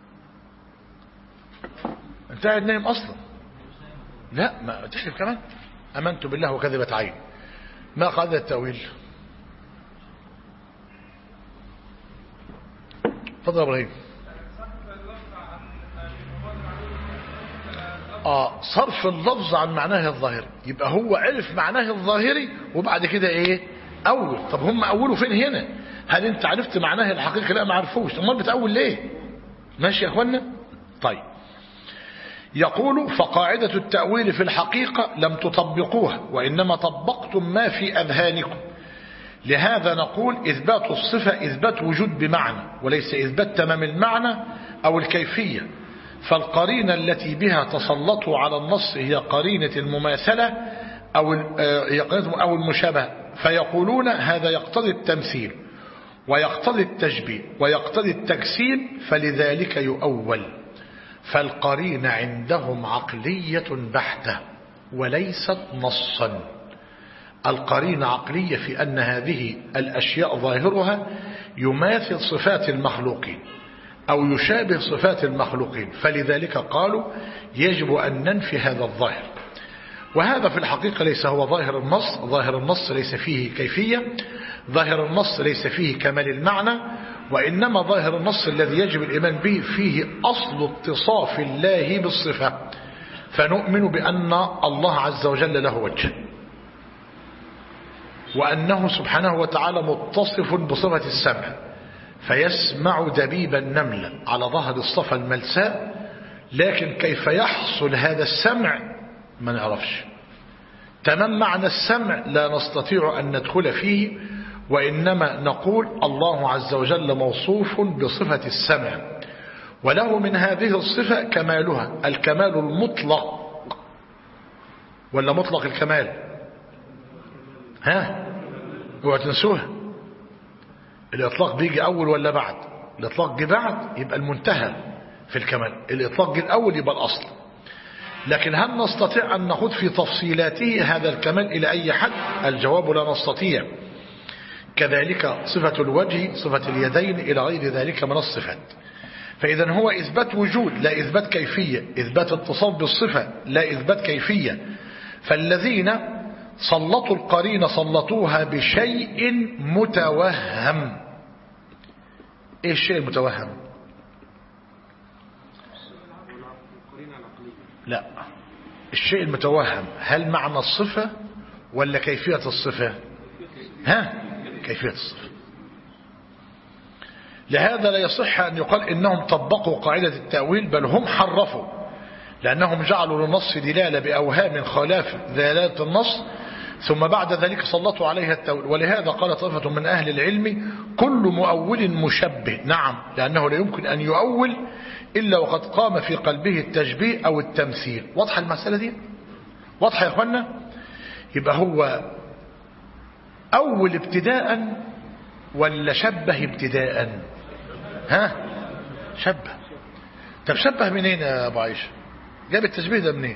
أنت قاعد نايم أصلا. لا، ما تحلف كمان. أمنت بالله وكذبت عين. ما قاعدة التأويل؟ تفضل ابراهيم. صرف اللفظ عن معناه الظاهري. يبقى هو عرف معناه الظاهري وبعد كده ايه؟ اول. طب هم اولوا فين هنا؟ هل انت عرفت معناه الحقيقي؟ لا، ما عرفوش. امال بتأول ليه؟ ماشي يا اخوانا. طيب، يقول فقاعدة التأويل في الحقيقة لم تطبقوها وإنما طبقتم ما في أذهانكم. لهذا نقول إثبات الصفة إثبات وجود بمعنى وليس إثبات تمام المعنى أو الكيفية. فالقرينة التي بها تسلطوا على النص هي قرينة المماثلة أو المشابهة، فيقولون هذا يقتضي التمثيل ويقتضي التشبيه ويقتضي التجسيم، فلذلك يؤول. فالقرينة عندهم عقلية بحتة وليست نصا. القرينة عقلية في أن هذه الأشياء ظاهرها يماثل صفات المخلوقين أو يشابه صفات المخلوقين، فلذلك قالوا يجب أن ننفي هذا الظاهر. وهذا في الحقيقة ليس هو ظاهر النص. ظاهر النص ليس فيه كيفية، ظاهر النص ليس فيه كمال المعنى، وإنما ظاهر النص الذي يجب الإيمان به فيه أصل اتصاف الله بالصفة، فنؤمن بأن الله عز وجل له وجه، وأنه سبحانه وتعالى متصف بصفة السمع، فيسمع دبيب النملة على ظهر الصفا الملساء، لكن كيف يحصل هذا السمع ما نعرفش. تمام معنى السمع لا نستطيع أن ندخل فيه، وإنما نقول الله عز وجل موصوف بصفة السمع، وله من هذه الصفة كمالها الكمال المطلق. ولا مطلق الكمال؟ اوعوا تنسوها. الإطلاق بيجي أول ولا بعد؟ الإطلاق جه بعد يبقى المنتهى في الكمال، الإطلاق جه الأول يبقى الأصل. لكن هل نستطيع أن نخوض في تفصيلاته هذا الكمال إلى أي حد؟ الجواب لا نستطيع. كذلك صفة الوجه، صفة اليدين، إلى غير ذلك من الصفات. فإذا هو إثبات وجود لا إثبات كيفية، إثبات اتصاف بالصفة لا إثبات كيفية. فالذين سلطوا القرينة سلطوها بشيء متوهم. ايه الشيء المتوهم؟ لا، الشيء المتوهم هل معنى الصفة ولا كيفية الصفة؟ كيفية الصفة. لهذا لا يصح أن يقال إنهم طبقوا قاعدة التأويل، بل هم حرفوا، لأنهم جعلوا للنص دلالة بأوهام خلاف دلالة النص، ثم بعد ذلك سلطوا عليها التأويل. ولهذا قال طائفة من أهل العلم كل مؤول مشبه. نعم، لأنه لا يمكن أن يؤول إلا وقد قام في قلبه التشبيه أو التمثيل. واضحة المسألة دي؟ واضحة يا أخوانا؟ يبقى هو أول ابتداء ولا شبه ابتداء؟ ها؟ شبه. طب شبه منين يا أبو عائشة؟ جاب التشبيه ده منين؟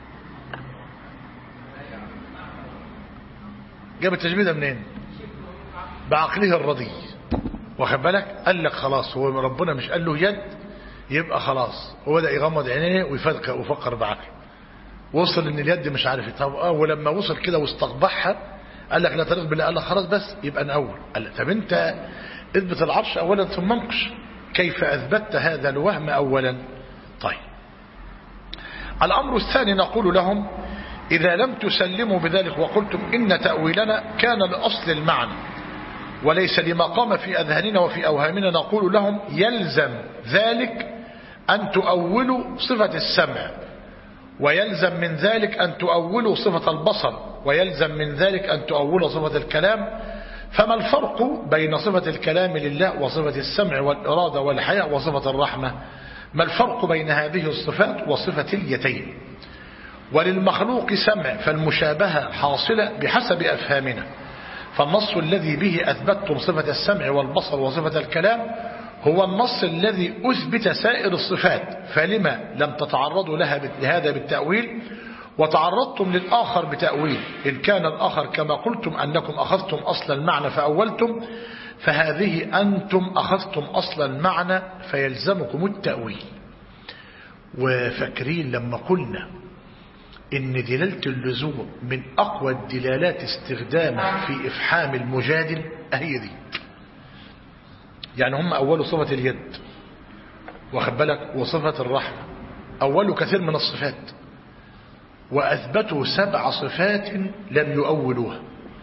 جاب التشبيه ده منين؟ بعقله الرضي. واخد بالك؟ قال لك خلاص هو ربنا مش قال له يد يبقى خلاص، هو بدأ يغمض عينيه ويفكر بعقله، وصل ان اليد مش عارف. طب ولما وصل كده واستقبحها قال لك لا تليق بالله، قال لك خلاص بس يبقى نأول. قال لك طب انت اثبت العرش اولا ثم انقش، كيف اثبتت هذا الوهم اولا؟ طيب الامر الثاني نقول لهم اذا لم تسلموا بذلك وقلتم ان تأويلنا كان لاصل المعنى وليس لما قام في اذهاننا وفي اوهامنا، نقول لهم يلزم ذلك ان تؤولوا صفة السمع، ويلزم من ذلك أن تؤولوا صفة البصر، ويلزم من ذلك أن تؤولوا صفة الكلام. فما الفرق بين صفة الكلام لله وصفة السمع والإرادة والحياة وصفة الرحمة؟ ما الفرق بين هذه الصفات وصفة اليتين؟ وللمخلوق سمع، فالمشابهة حاصلة بحسب أفهامنا، فالنص الذي به أثبتتم صفة السمع والبصر وصفة الكلام هو النص الذي أثبت سائر الصفات، فلما لم تتعرضوا لهذا بالتأويل وتعرضتم للآخر بتأويل؟ إن كان الآخر كما قلتم أنكم أخذتم أصل المعنى فأولتم، فهذه أنتم أخذتم أصل المعنى فيلزمكم التأويل. وفاكرين لما قلنا إن دلالة اللزوم من أقوى الدلالات استخداما في إفحام المجادل هي دي. يعني هم أولوا صفة اليد واخد بالك وصفة الرحمة، أولوا كثير من الصفات وأثبتوا 7 صفات لم يؤولوها،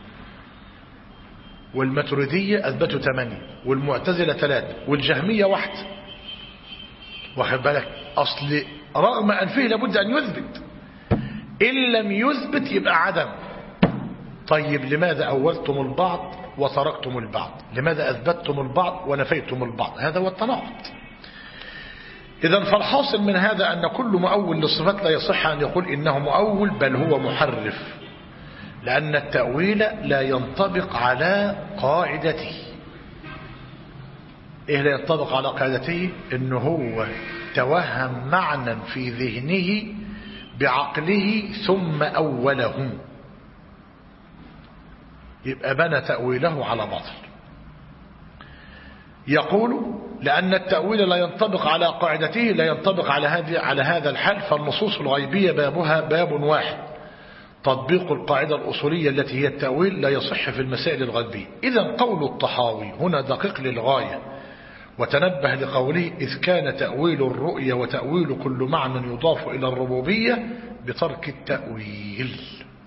والماتريدية أثبتوا 8، والمعتزلة 3، والجهمية 1. واخد بالك؟ أصل رغم أنفه لابد أن يثبت، إن لم يثبت يبقى عدم. طيب لماذا أولتم البعض وتركتم البعض؟ لماذا أثبتتم البعض ونفيتم البعض؟ هذا هو التناقض. إذن فالحاصل من هذا أن كل مؤول للصفات لا يصح أن يقول إنه مؤول، بل هو محرف، لأن التأويل لا ينطبق على قاعدته. إيه لا ينطبق على قاعدته؟ إنه هو توهم معنى في ذهنه بعقله ثم أوله، يبقى بنى تأويله على باطل. يقول لأن التأويل لا ينطبق على قاعدته، لا ينطبق على هذا الحال، فالنصوص الغيبية بابها باب واحد، تطبيق القاعدة الأصولية التي هي التأويل لا يصح في المسائل الغيبية. إذن قول الطحاوي هنا دقيق للغاية، وتنبه لقوله إذ كان تأويل الرؤية وتأويل كل معنى يضاف إلى الربوبية بترك التأويل.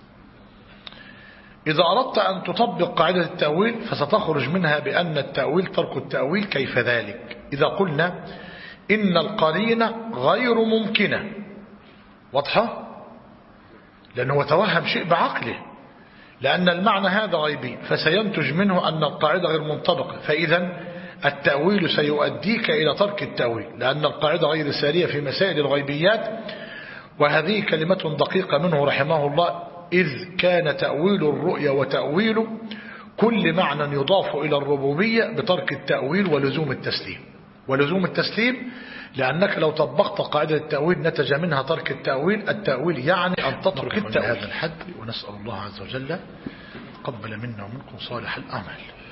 إذا أردت أن تطبق قاعدة التأويل فستخرج منها بأن التأويل ترك التأويل. كيف ذلك؟ إذا قلنا إن القرينة غير ممكنة، واضحة؟ لأنه توهم شيء بعقله، لأن المعنى هذا غيبي، فسينتج منه أن القاعدة غير منطبقة، فإذا التأويل سيؤديك إلى ترك التأويل، لأن القاعدة غير سارية في مسائل الغيبيات. وهذه كلمة دقيقة منه رحمه الله، إذ كان تأويل الرؤيا وتأويل كل معنى يضاف إلى الربوبية بترك التأويل ولزوم التسليم. ولزوم التسليم لأنك لو طبقت قاعدة التأويل نتج منها ترك التأويل. التأويل يعني أن تترك التأويل. هذا الحد، ونسأل الله عز وجل قبل منا ومنكم صالح الأعمال.